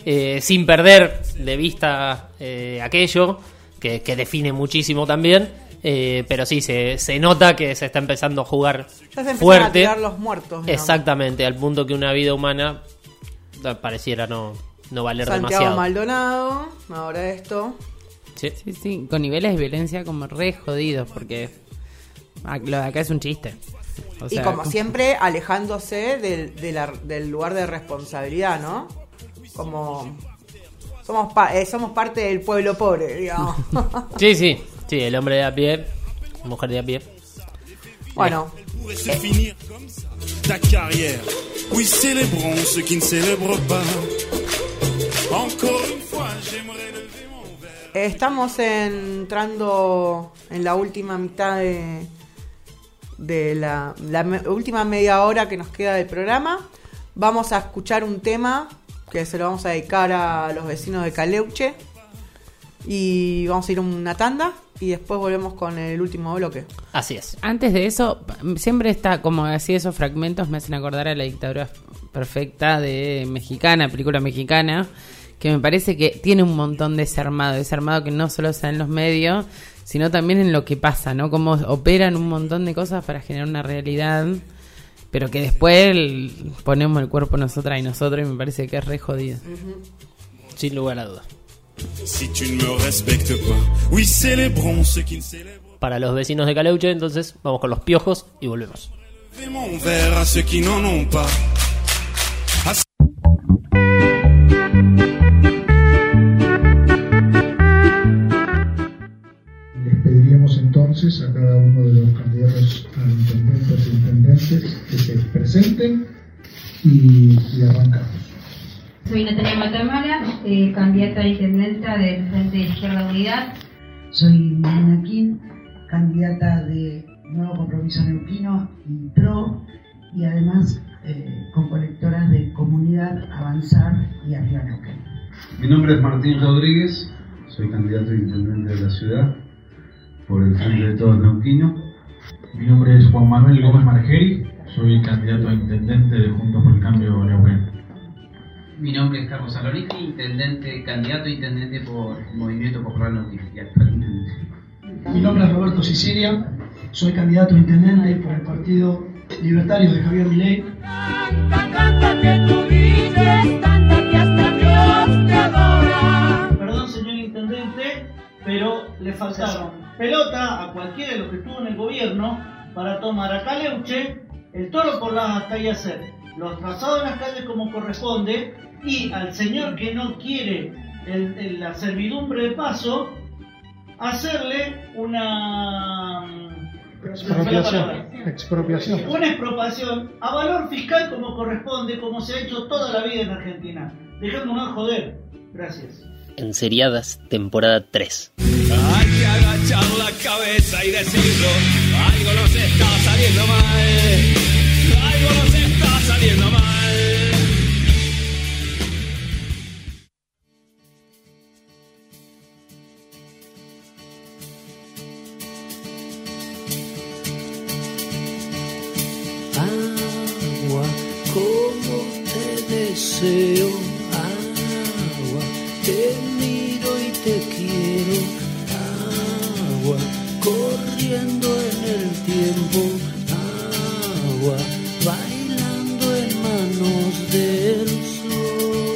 eh, sin perder de vista eh, aquello que, que define muchísimo también, eh, pero sí, se, se nota que se está empezando a jugar ya se fuerte. A tirar los muertos, digamos. Exactamente, al punto que una vida humana pareciera no, no valer Santiago demasiado. Maldonado, ahora esto. Sí. sí, sí, con niveles de violencia como re jodidos, porque lo de acá es un chiste. O sea, y como siempre, alejándose del, de la, del lugar de responsabilidad, ¿no? Como somos pa- eh, somos parte del pueblo pobre, digamos. Sí, sí, sí, el hombre de a pie, mujer de a pie. Bueno. Eh. Ta carrière. Oui, célébrons ceux qui ne célèbrent pas. Encore une fois, j'aimerais lever mon verre. Estamos entrando en la última mitad de, de la, la me, última media hora que nos queda del programa. Vamos a escuchar un tema que se lo vamos a dedicar a los vecinos de Caleuche. Y vamos a ir a una tanda y después volvemos con el último bloque. Así es. Antes de eso, siempre está como así, esos fragmentos me hacen acordar a La dictadura perfecta de mexicana, película mexicana, que me parece que tiene un montón de ese armado, ese armado que no solo se da en los medios, sino también en lo que pasa, ¿no? Cómo operan un montón de cosas para generar una realidad, pero que después el, ponemos el cuerpo nosotras y nosotros, y me parece que es re jodido. Uh-huh. Sin lugar a dudas. Si tu ne me respectes pas, oui, célébrons ceux qui ne célèbrent. Para los vecinos de Caleuche, entonces vamos con los piojos y volvemos. Levez mon verre à ceux qui n'en ont pas. Les pediríamos entonces a cada uno de los candidatos a intendentes e intendentes que se presenten y, y arrancamos. Soy Natalia Matamala, eh, candidata a intendenta del Frente de Izquierda Unidad. Soy Marina Quín, candidata de Nuevo Compromiso Neuquino y PRO, y además eh, con colectoras de Comunidad, Avanzar y Arriba Neuquén. Mi nombre es Martín Rodríguez, soy candidato a intendente de la ciudad por el Frente de Todos Neuquino. Mi nombre es Juan Manuel Gómez Margeri, soy candidato a intendente de Juntos por el Cambio Neuquén. Mi nombre es Carlos Salonici, intendente, candidato a intendente por el Movimiento Popular Neuquino y actual intendente. Mi nombre es Roberto Sicilia, soy candidato a intendente por el Partido Libertario de Javier Milei. Canta, canta que tú dices, canta que hasta Dios te adora. Perdón, señor intendente, pero le faltaron pelota a cualquiera de los que estuvo en el gobierno para tomar a Caleuche el toro por las calles y hacer los trazados en las calles como corresponde, y al señor que no quiere el, el, la servidumbre de paso, hacerle una expropiación, expropiación. Una expropiación a valor fiscal como corresponde, como se ha hecho toda la vida en Argentina. Dejándonos joder. Gracias. Enseriadas, temporada tres. Hay que agachar la cabeza y decirlo. Algo nos está saliendo mal. Algo nos está saliendo mal. Agua, como te deseo. Agua, te miro y te quiero. Agua, corriendo en el tiempo. Agua, bailando en manos del sol.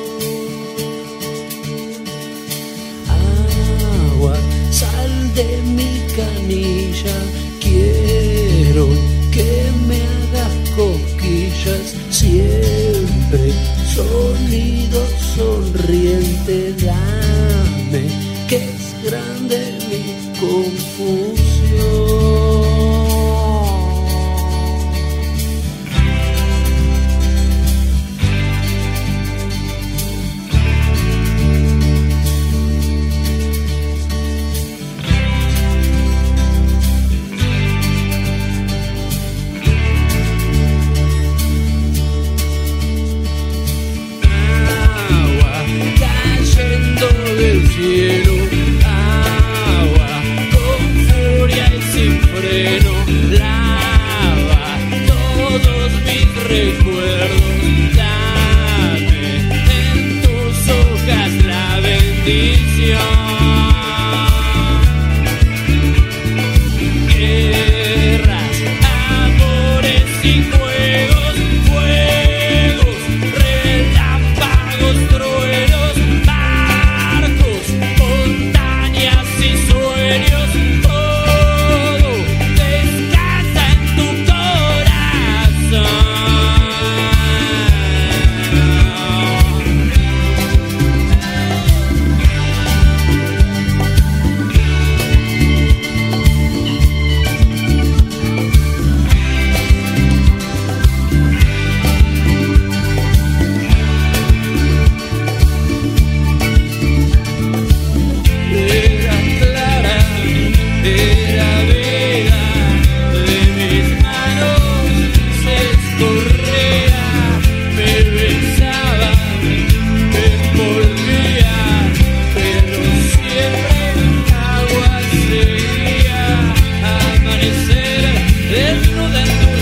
Agua, sal de mi canilla. Quiero que me hagas cosquillas siempre. Sonido sonriente, dame que es grande mi confusión. Del cielo, agua con furia y sin freno, lava todos mis recuerdos, dame en tus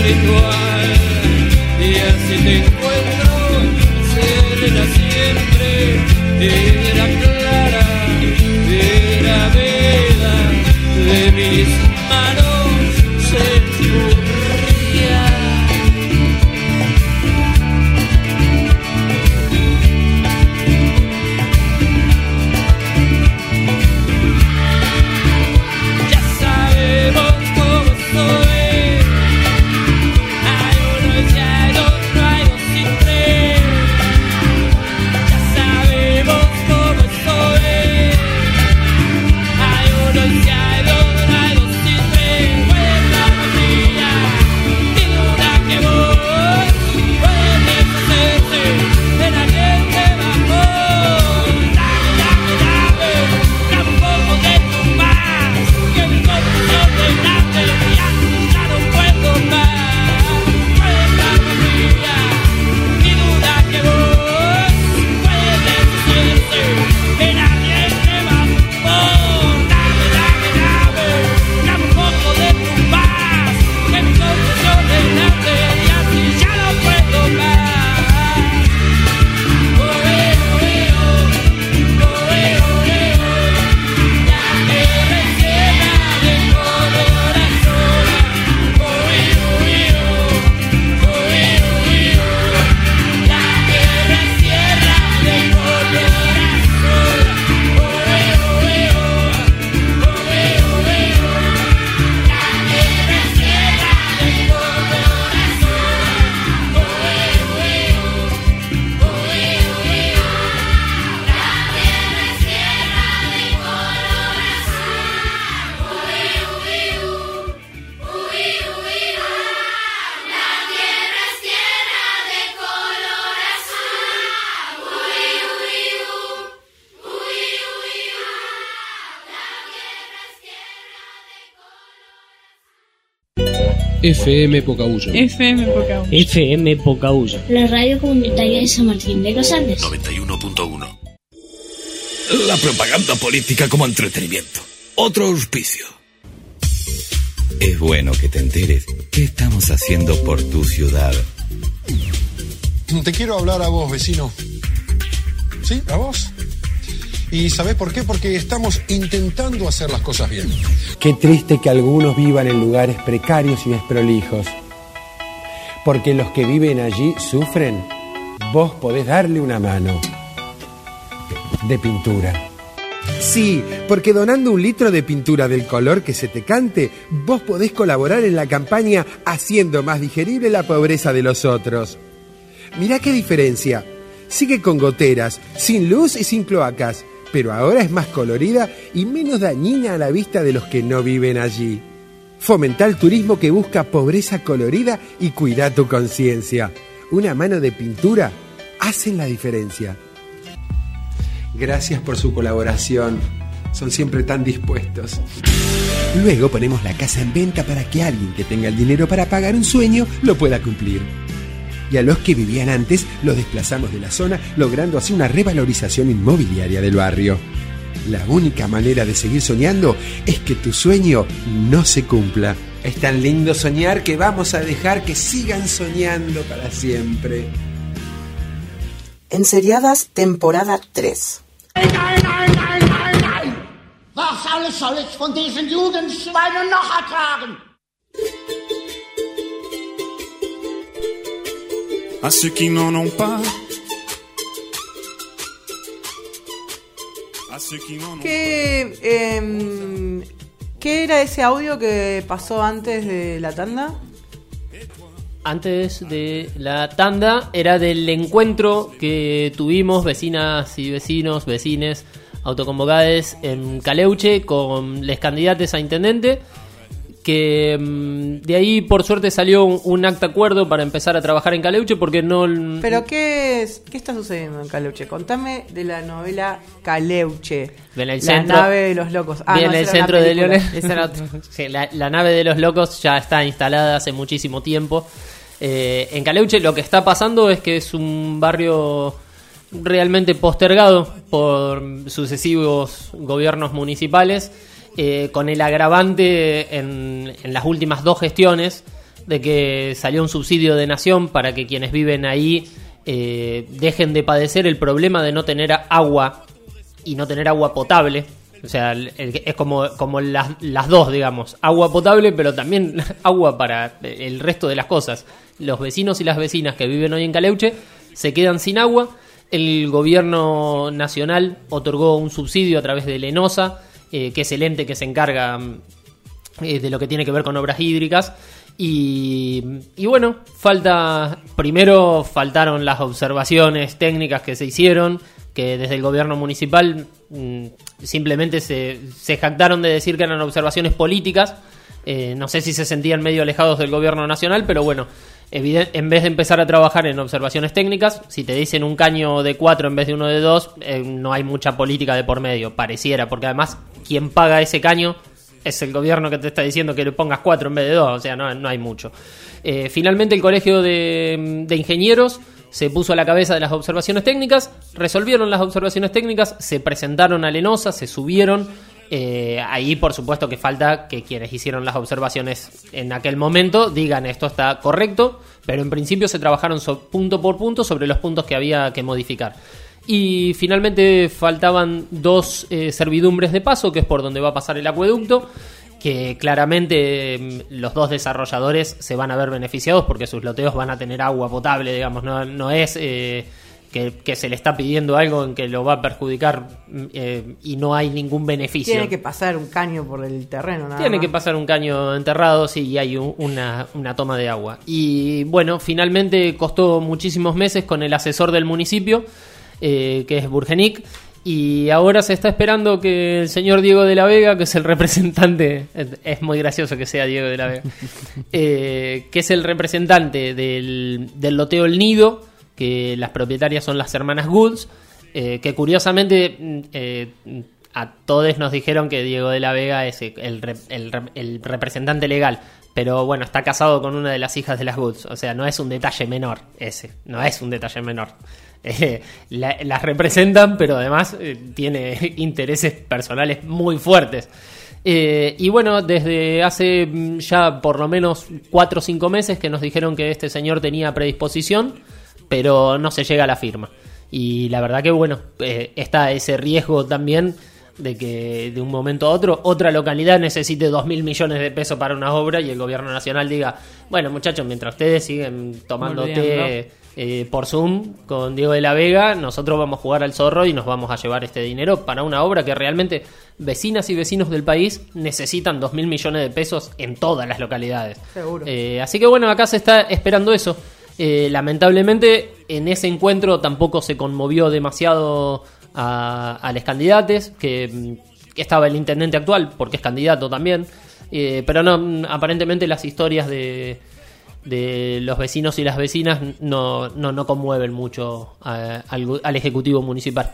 ritual. Y así te encuentro, serena siempre, era clara, era veda, de mis manos se escurría. Ya sabemos cómo soy. Hay uno y hay otro, hay dos y tres. Ya sabemos cómo soy. Hay uno y hay otro, hay dos y tres. Vuelta mía, y duda que vos puedes hacerte de nadie te bajó. Dame, dame, dame, dame un poco de tu paz, que mi corazón te late, ya, ya no puedo más. Vuelta mía, y duda que vos puedes hacerte de nadie te bajó. Dame, dame, dame, dame un poco de tu paz, que mi corazón te late, ya, ya no puedo más. Oh, eh, oh, eh, oh, oh, eh, oh, eh, oh. La tierra es llena de coloración. Oh, eh, oh, eh, oh, oh, eh, oh, eh, oh. La tierra es llena de coloración. Oh, eh, oh, eh, oh, oh, eh, oh, eh, oh. La tierra es llena de coloración. Oh, eh, oh, eh, oh, oh, eh, oh, eh, oh. La tierra es llena de F M Pocahuyo. F M Pocahuyo. F M Pocahuyo. La radio comunitaria de San Martín de los Andes. noventa y uno punto uno. La propaganda política como entretenimiento. Otro auspicio. Es bueno que te enteres qué estamos haciendo por tu ciudad. Te quiero hablar a vos, vecino. ¿Sí? ¿A vos? ¿Y sabés por qué? Porque estamos intentando hacer las cosas bien. Qué triste que algunos vivan en lugares precarios y desprolijos. Porque los que viven allí sufren. Vos podés darle una mano. De pintura. Sí, porque donando un litro de pintura del color que se te cante, vos podés colaborar en la campaña haciendo más digerible la pobreza de los otros. Mirá qué diferencia. Sigue con goteras, sin luz y sin cloacas, pero ahora es más colorida y menos dañina a la vista de los que no viven allí. Fomenta el turismo que busca pobreza colorida y cuida tu conciencia. Una mano de pintura hacen la diferencia. Gracias por su colaboración. Son siempre tan dispuestos. Luego ponemos la casa en venta para que alguien que tenga el dinero para pagar un sueño lo pueda cumplir. Y a los que vivían antes los desplazamos de la zona, logrando así una revalorización inmobiliaria del barrio. La única manera de seguir soñando es que tu sueño no se cumpla. Es tan lindo soñar que vamos a dejar que sigan soñando para siempre. Enseriadas, temporada tres. Was alles soll ich von diesen Jugendschweinen noch ertragen? À ceux qui n'en ont pas. À ceux qui n'en ont ¿Qué, eh, ¿Qué era ese audio que pasó antes de la tanda? Antes de la tanda era del encuentro que tuvimos vecinas y vecinos, vecines, autoconvocades en Caleuche con les candidates a intendente, que mmm, de ahí por suerte salió un, un acta acuerdo para empezar a trabajar en Caleuche porque no... ¿Pero qué, es, qué está sucediendo en Caleuche? Contame de la novela Caleuche, el la centro, nave de los locos. Ah, bien, no, el centro de Leones. Sí, la, la nave de los locos ya está instalada hace muchísimo tiempo. Eh, en Caleuche lo que está pasando es que es un barrio realmente postergado por sucesivos gobiernos municipales, eh, con el agravante en, en las últimas dos gestiones de que salió un subsidio de nación para que quienes viven ahí eh, dejen de padecer el problema de no tener agua y no tener agua potable. O sea, el, el, es como, como las, las dos, digamos. Agua potable, pero también agua para el resto de las cosas. Los vecinos y las vecinas que viven hoy en Caleuche se quedan sin agua. El gobierno nacional otorgó un subsidio a través de Lenosa, eh, que es el ente que se encarga eh, de lo que tiene que ver con obras hídricas. Y, y bueno, falta primero faltaron las observaciones técnicas que se hicieron, que desde el gobierno municipal mmm, simplemente se, se jactaron de decir que eran observaciones políticas. Eh, no sé si se sentían medio alejados del gobierno nacional, pero bueno, evident- en vez de empezar a trabajar en observaciones técnicas, si te dicen un caño de cuatro en vez de uno de dos, eh, no hay mucha política de por medio, pareciera, porque además quien paga ese caño es el gobierno que te está diciendo que le pongas cuatro en vez de dos, o sea, no, no hay mucho. Eh, finalmente el colegio de, de ingenieros se puso a la cabeza de las observaciones técnicas, resolvieron las observaciones técnicas, se presentaron a Lenosa, se subieron. Eh, ahí por supuesto que falta que quienes hicieron las observaciones en aquel momento digan esto está correcto, pero en principio se trabajaron so- punto por punto sobre los puntos que había que modificar. Y finalmente faltaban dos eh, servidumbres de paso, que es por donde va a pasar el acueducto, que claramente eh, los dos desarrolladores se van a ver beneficiados porque sus loteos van a tener agua potable, digamos, no, no es eh, que, que se le está pidiendo algo en que lo va a perjudicar eh, y no hay ningún beneficio. Tiene que pasar un caño por el terreno, nada Tiene más. que pasar un caño enterrado, sí, y hay un, una, una toma de agua. Y bueno, finalmente costó muchísimos meses con el asesor del municipio, eh, que es Burgenic, y ahora se está esperando que el señor Diego de la Vega, que es el representante, es muy gracioso que sea Diego de la Vega, eh, que es el representante del, del loteo El Nido, que las propietarias son las hermanas Goods, eh, que curiosamente eh, a todos nos dijeron que Diego de la Vega es el, el, el, el representante legal, pero bueno, está casado con una de las hijas de las Goods, o sea, no es un detalle menor ese, no es un detalle menor. Eh, la, las representan, pero además eh, tiene intereses personales muy fuertes. Eh, y bueno, desde hace ya por lo menos cuatro o cinco meses que nos dijeron que este señor tenía predisposición, pero no se llega a la firma. Y la verdad que bueno, eh, está ese riesgo también de que de un momento a otro otra localidad necesite dos mil millones de pesos para una obra y el gobierno nacional diga, bueno muchachos, mientras ustedes siguen tomando té eh, por Zoom con Diego de la Vega, nosotros vamos a jugar al zorro y nos vamos a llevar este dinero para una obra que realmente vecinas y vecinos del país necesitan dos mil millones de pesos en todas las localidades. Seguro. Eh, así que bueno, acá se está esperando eso. Eh, lamentablemente en ese encuentro tampoco se conmovió demasiado a, a los candidatos, que, que estaba el intendente actual, porque es candidato también, eh, pero no, aparentemente las historias de, de los vecinos y las vecinas no, no, no conmueven mucho a, al, al Ejecutivo Municipal.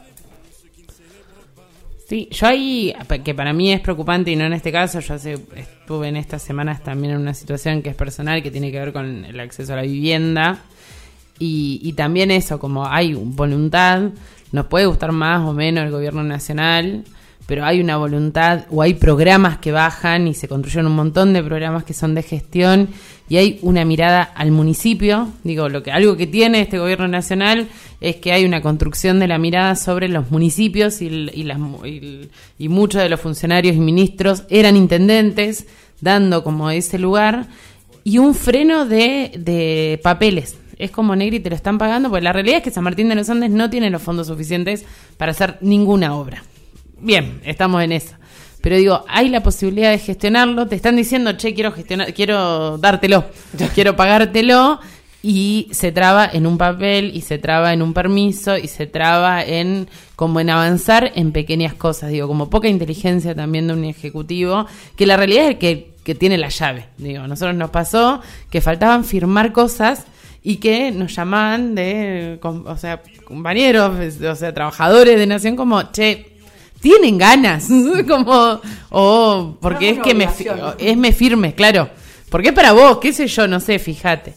Sí, yo ahí, que para mí es preocupante y no en este caso, yo hace, estuve en estas semanas también en una situación que es personal, que tiene que ver con el acceso a la vivienda, y, y también eso, como hay voluntad, nos puede gustar más o menos el gobierno nacional, pero hay una voluntad, o hay programas que bajan y se construyen un montón de programas que son de gestión, y hay una mirada al municipio. Digo, lo que algo que tiene este gobierno nacional es que hay una construcción de la mirada sobre los municipios, y, y, las, y, y muchos de los funcionarios y ministros eran intendentes, dando como ese lugar, y un freno de, de papeles. Es como, Negri, te lo están pagando, porque la realidad es que San Martín de los Andes no tiene los fondos suficientes para hacer ninguna obra. Bien, estamos en eso. Pero digo, hay la posibilidad de gestionarlo. Te están diciendo, che, quiero gestionar, quiero dártelo, quiero pagártelo, y se traba en un papel, y se traba en un permiso, y se traba en como en avanzar en pequeñas cosas. Digo, como poca inteligencia también de un ejecutivo, que la realidad es que, que tiene la llave. Digo, a nosotros nos pasó que faltaban firmar cosas y que nos llamaban de, o sea, compañeros, o sea, trabajadores de Nación, como, che, tienen ganas, como, oh, porque es que me, es me firme, claro, porque es para vos, qué sé yo, no sé, fíjate.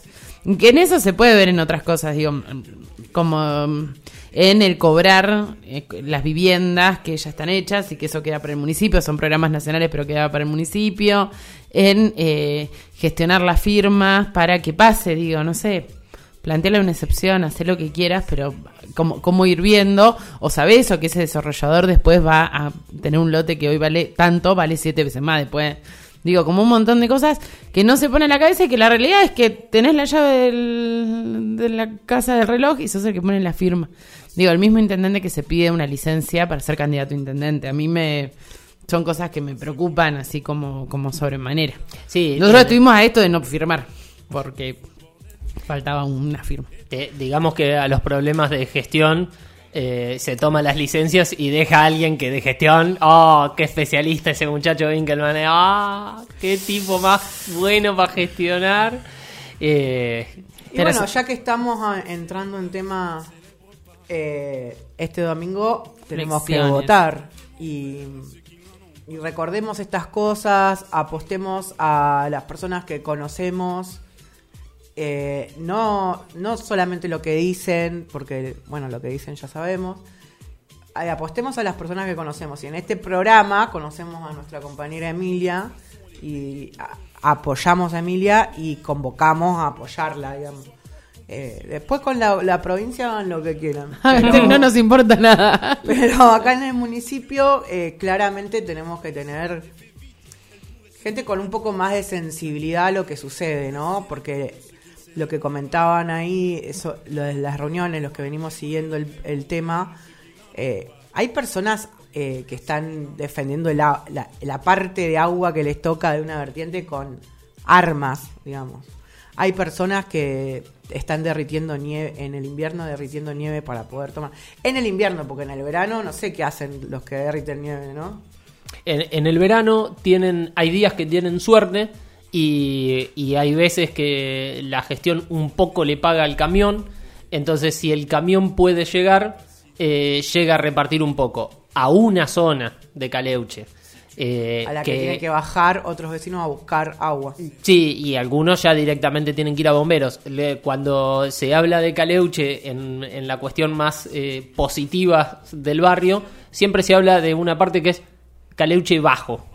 Que en eso se puede ver en otras cosas, digo, como en el cobrar eh, las viviendas que ya están hechas y que eso queda para el municipio, son programas nacionales pero queda para el municipio, en eh, gestionar las firmas para que pase, digo, no sé, plantearle una excepción, hacer lo que quieras, pero cómo, cómo ir viendo, o sabés o que ese desarrollador después va a tener un lote que hoy vale tanto, vale siete veces más después. Digo, como un montón de cosas que no se pone en la cabeza y que la realidad es que tenés la llave del, de la casa del reloj y sos el que pone la firma. Digo, el mismo intendente que se pide una licencia para ser candidato a intendente. A mí me son cosas que me preocupan así como, como sobremanera. Sí, nosotros eh, estuvimos a esto de no firmar porque faltaba una firma. Eh, digamos que a los problemas de gestión eh, se toma las licencias y deja a alguien que de gestión, oh, qué especialista ese muchacho Winkelmann, ah, oh, qué tipo más bueno para gestionar. Eh, y bueno, ya que estamos a, entrando en tema, eh, este domingo tenemos Lecciones. que votar y, y recordemos estas cosas, apostemos a las personas que conocemos. Eh, no, no solamente lo que dicen, porque bueno, lo que dicen ya sabemos. Eh, apostemos a las personas que conocemos. Y en este programa conocemos a nuestra compañera Emilia y a, apoyamos a Emilia y convocamos a apoyarla, digamos. Eh, después con la, la provincia hagan lo que quieran. Pero, no nos importa nada. Pero acá en el municipio eh, claramente tenemos que tener gente con un poco más de sensibilidad a lo que sucede, ¿no? Porque lo que comentaban ahí, eso, lo de las reuniones, los que venimos siguiendo el, el tema, eh, hay personas eh, que están defendiendo la, la, la parte de agua que les toca de una vertiente con armas, digamos. Hay personas que están derritiendo nieve, en el invierno derritiendo nieve para poder tomar. En el invierno, porque en el verano no sé qué hacen los que derriten nieve, ¿no? En, en el verano tienen, hay días que tienen suerte. Y, y hay veces que la gestión un poco le paga al camión, entonces si el camión puede llegar, eh, llega a repartir un poco a una zona de Caleuche. Eh, a la que, que tiene que bajar otros vecinos a buscar agua. Sí, y algunos ya directamente tienen que ir a bomberos. Le, cuando se habla de Caleuche en, en la cuestión más eh, positiva del barrio, siempre se habla de una parte que es Caleuche bajo.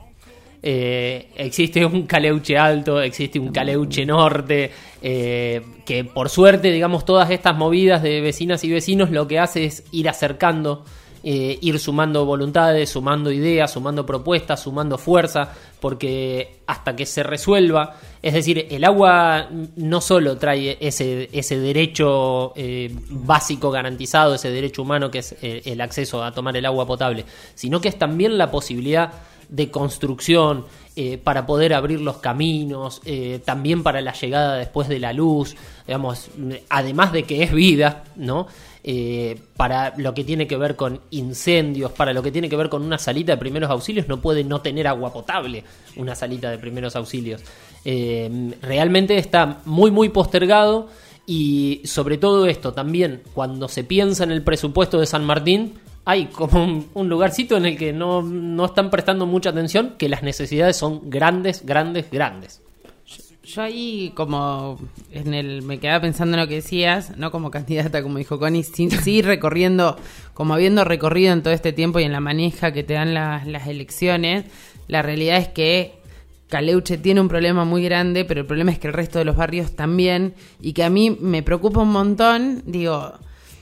Eh, existe un Caleuche alto, existe un Caleuche norte, eh, que por suerte, digamos, todas estas movidas de vecinas y vecinos lo que hace es ir acercando, eh, ir sumando voluntades, sumando ideas, sumando propuestas, sumando fuerza, porque hasta que se resuelva, es decir, el agua no solo trae ese, ese derecho eh, básico garantizado, ese derecho humano que es eh, el acceso a tomar el agua potable, sino que es también la posibilidad de construcción, eh, para poder abrir los caminos, eh, también para la llegada después de la luz, digamos, además de que es vida, ¿no? Eh, para lo que tiene que ver con incendios, para lo que tiene que ver con una salita de primeros auxilios, no puede no tener agua potable una salita de primeros auxilios. Eh, realmente está muy muy postergado y sobre todo esto también, cuando se piensa en el presupuesto de San Martín, hay como un, un lugarcito en el que no, no están prestando mucha atención, que las necesidades son grandes, grandes, grandes. Yo, yo ahí como en el me quedaba pensando en lo que decías, no como candidata, como dijo Connie, sí, sí recorriendo, como habiendo recorrido en todo este tiempo y en la maneja que te dan las, las elecciones, la realidad es que Caleuche tiene un problema muy grande, pero el problema es que el resto de los barrios también, y que a mí me preocupa un montón, digo...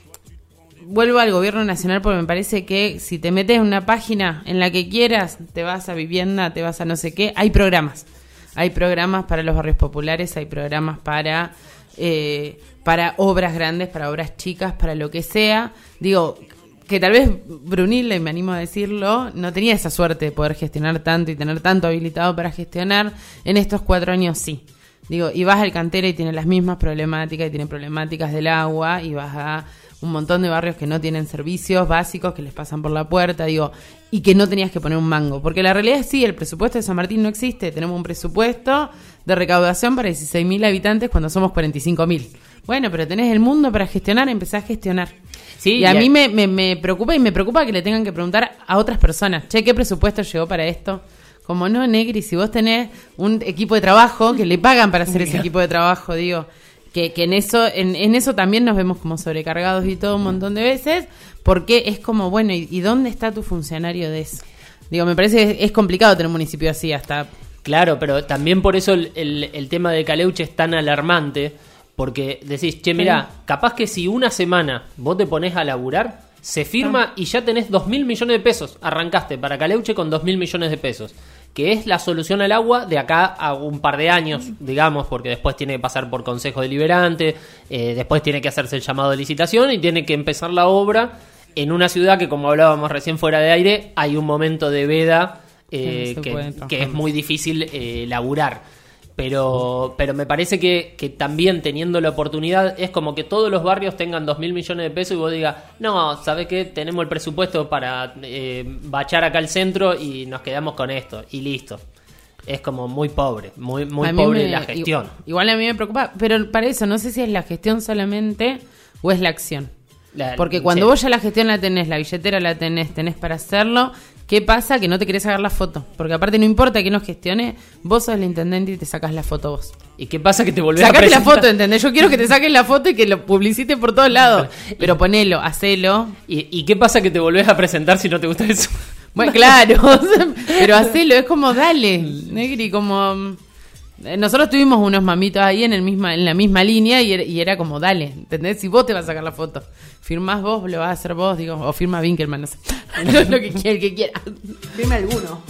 Vuelvo al gobierno nacional porque me parece que si te metes en una página en la que quieras, te vas a vivienda, te vas a no sé qué, hay programas. Hay programas para los barrios populares, hay programas para, eh, para obras grandes, para obras chicas, para lo que sea. Digo, que tal vez Brunilde, me animo a decirlo, no tenía esa suerte de poder gestionar tanto y tener tanto habilitado para gestionar. En estos cuatro años sí. Digo, y vas al Cantera y tiene las mismas problemáticas, y tiene problemáticas del agua, y vas a un montón de barrios que no tienen servicios básicos, que les pasan por la puerta, digo, y que no tenías que poner un mango. Porque la realidad es sí, el presupuesto de San Martín no existe. Tenemos un presupuesto de recaudación para dieciséis mil habitantes cuando somos cuarenta y cinco mil. Bueno, pero tenés el mundo para gestionar, empezás a gestionar. Sí, y a y mí a... Me, me, me preocupa, y me preocupa que le tengan que preguntar a otras personas, che, ¿qué presupuesto llegó para esto? Como no, Negri, si vos tenés un equipo de trabajo que le pagan para hacer ese equipo de trabajo, digo... Que, que en eso en, en eso también nos vemos como sobrecargados y todo un montón de veces, porque es como, bueno, ¿y, y dónde está tu funcionario de eso? Digo, me parece que es complicado tener un municipio así hasta... Claro, pero también por eso el, el, el tema de Caleuche es tan alarmante, porque decís, che, mirá, capaz que si una semana vos te ponés a laburar, se firma y ya tenés dos mil millones de pesos. Arrancaste para Caleuche con dos mil millones de pesos, que es la solución al agua de acá a un par de años, digamos, porque después tiene que pasar por Consejo Deliberante, eh, después tiene que hacerse el llamado de licitación y tiene que empezar la obra en una ciudad que, como hablábamos recién fuera de aire, hay un momento de veda eh, Sí, que, que es muy difícil eh, laburar. Pero, pero me parece que, que también teniendo la oportunidad es como que todos los barrios tengan dos mil millones de pesos y vos digas, no, ¿sabes qué? Tenemos el presupuesto para eh, bachar acá el centro y nos quedamos con esto y listo. Es como muy pobre, muy, muy A mí pobre me- la gestión. Igual, igual a mí me preocupa, pero para eso no sé si es la gestión solamente o es la acción. La- Porque cuando sí. vos ya la gestión la tenés, la billetera la tenés, tenés para hacerlo, ¿qué pasa? Que no te querés sacar la foto. Porque aparte no importa que nos gestione, vos sos el intendente y te sacás la foto vos. ¿Y qué pasa? Que te volvés a Sacate la presentar. foto, ¿entendés? Yo quiero que te saques la foto y que lo publicites por todos lados. Pero ponelo, hacelo. ¿Y, ¿Y qué pasa? Que te volvés a presentar si no te gusta eso. Bueno, claro, pero hacelo, es como dale, Negri, como... mm, nosotros tuvimos unos mamitos ahí en el misma en la misma línea y era, y era como dale, ¿entendés? Si vos te vas a sacar la foto, firmás vos, lo vas a hacer vos, digo, o firma Winkelmann, no sé, lo que quiera, el que quiera. Firme alguno.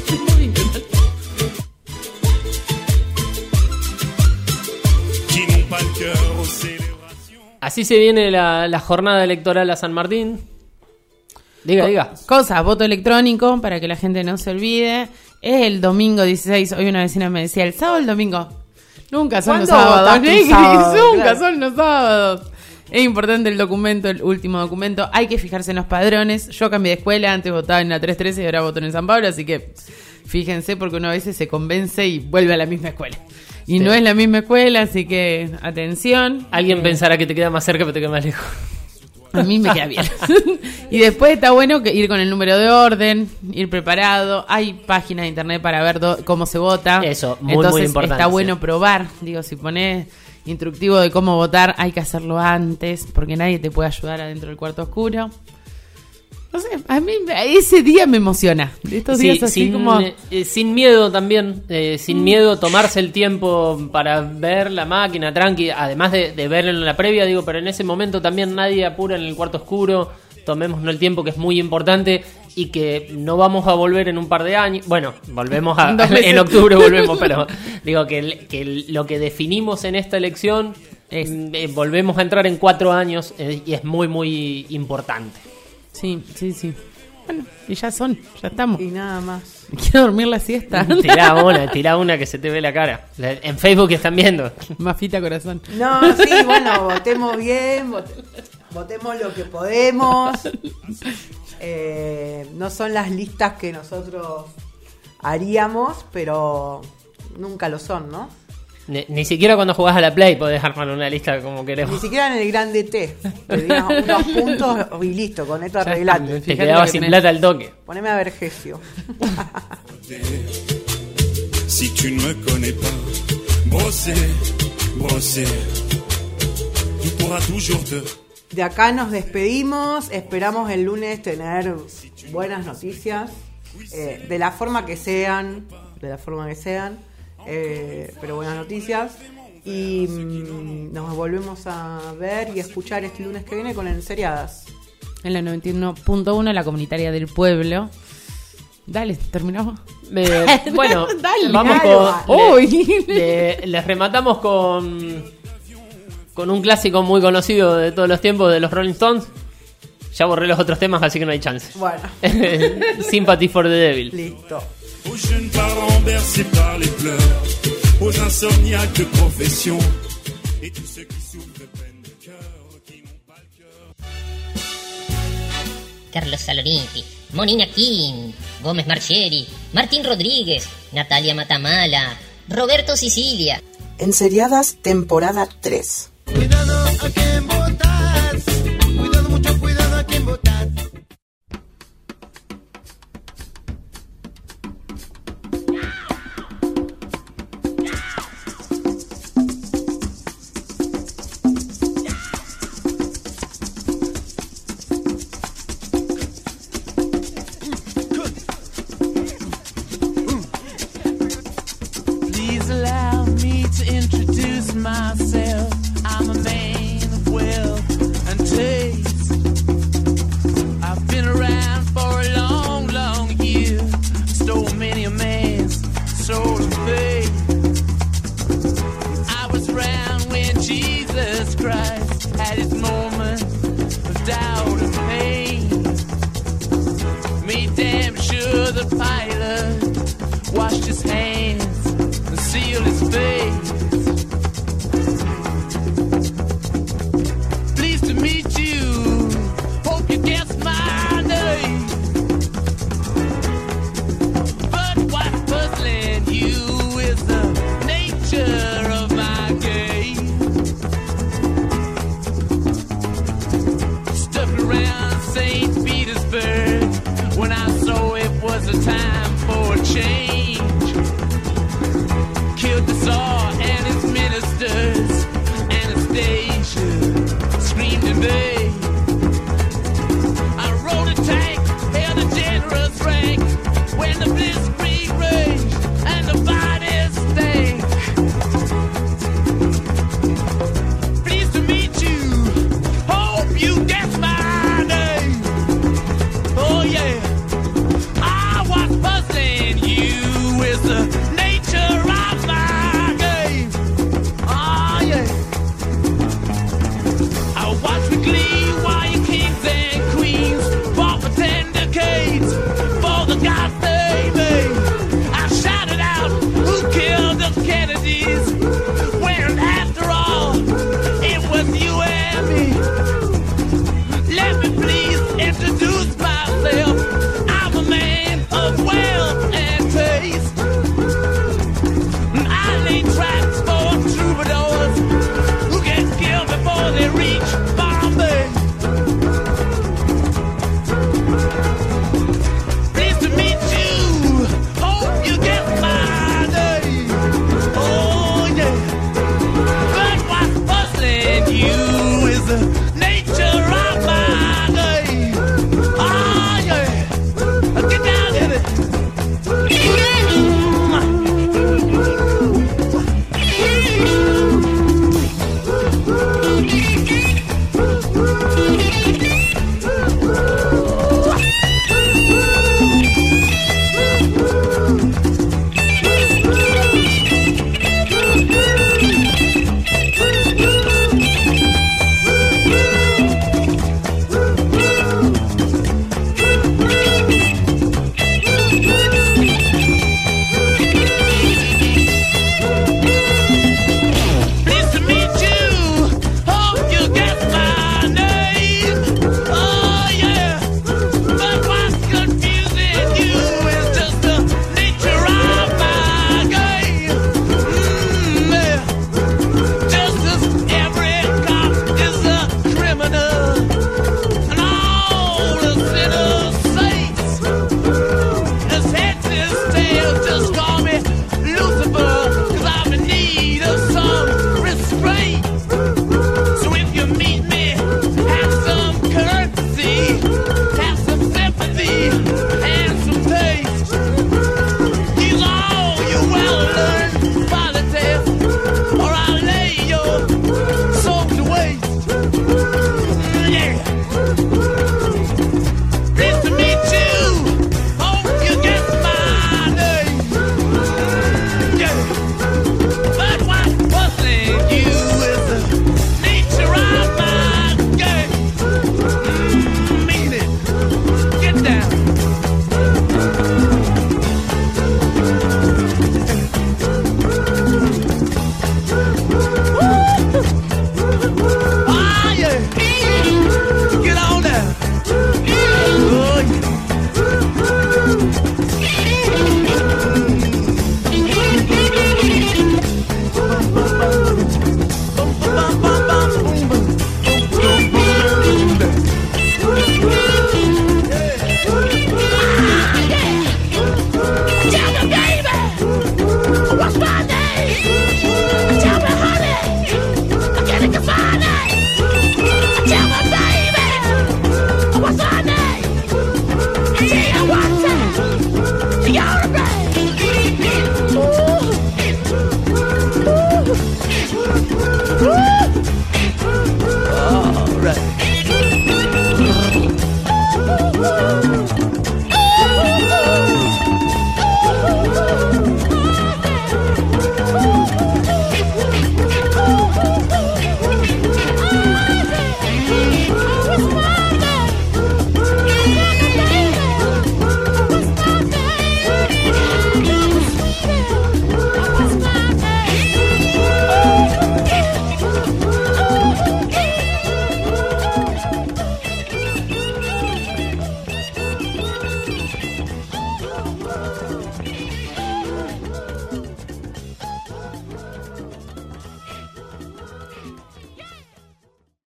Así se viene la, la jornada electoral a San Martín. Diga, Co- diga. Cosas, voto electrónico, para que la gente no se olvide. Es el domingo dieciséis, hoy una vecina me decía, ¿el sábado o el domingo? Nunca son los ¿Cuándo sábados, votaste Negri, sábado? nunca Claro. son los sábados. Es importante el documento, el último documento. Hay que fijarse en los padrones. Yo cambié de escuela, antes votaba en la tres trece y ahora voto en San Pablo, así que fíjense porque uno a veces se convence y vuelve a la misma escuela. Y Sí. no es la misma escuela, así que atención. Alguien Eh, pensará que te queda más cerca, pero te queda más lejos. A mí me queda bien. Y después está bueno que ir con el número de orden, ir preparado. Hay páginas de internet para ver do- cómo se vota. Eso, muy, Entonces, muy importante, está bueno sí. probar. Digo, si pones instructivo de cómo votar, hay que hacerlo antes, porque nadie te puede ayudar adentro del cuarto oscuro. No sé, a mí me- ese día me emociona. De estos Sí, días así sin, como... eh, sin miedo también, eh, sin Mm. miedo tomarse el tiempo para ver la máquina tranqui, además de, de verlo en la previa, digo, pero en ese momento también nadie apura en el cuarto oscuro, tomémonos el tiempo que es muy importante y que no vamos a volver en un par de años, bueno, volvemos a, Dos meses. en octubre volvemos, pero digo que, el- que el- lo que definimos en esta elección, Es. mm, eh, volvemos a entrar en cuatro años eh, y es muy, muy importante. Sí, sí, sí. Bueno, y ya son, ya estamos. Y nada más. Quiero dormir la siesta. Tirá una, tirá una que se te ve la cara. La- En Facebook están viendo. Mafita corazón. No, sí, bueno, votemos bien, vote- votemos lo que podemos. Eh, no son las listas que nosotros haríamos, pero nunca lo son, ¿no? Ni, ni siquiera cuando jugás a la Play podés armar una lista como Ni queremos. siquiera en el grande T. Te digan unos puntos y listo, con esto arreglate. Te quedabas sin plata al toque. Poneme a Vergesio. Si tu ne me connais pas, brosser, brosser, tu pourras toujours te... De acá nos despedimos. Esperamos el lunes tener buenas noticias. eh, de la forma que sean. De la forma que sean. eh, pero buenas noticias. Y mm, nos volvemos a ver y escuchar este lunes que viene con Enseriadas. En la noventa y uno punto uno, la comunitaria del pueblo. Dale, terminamos. Eh, bueno, Dale, vamos dale. con. Uy. le- le- les rematamos con. Con un clásico muy conocido de todos los tiempos de los Rolling Stones. Ya borré los otros temas, así que no hay chance. Bueno. Sympathy for the Devil. Listo. Aux jeunes parents bercés par les pleurs, aux insomniaques de profession, et tous ceux qui souffrent de peine de cœur, qui n'ont pas le cœur. Carlos Saloniti, Monina King, Gómez Marcheri, Martín Rodríguez, Natalia Matamala, Roberto Sicilia. Enseriadas, temporada tres. Cuidado a quien votas, cuidado, mucho cuidado a quien votas. Jesus Christ had its moment.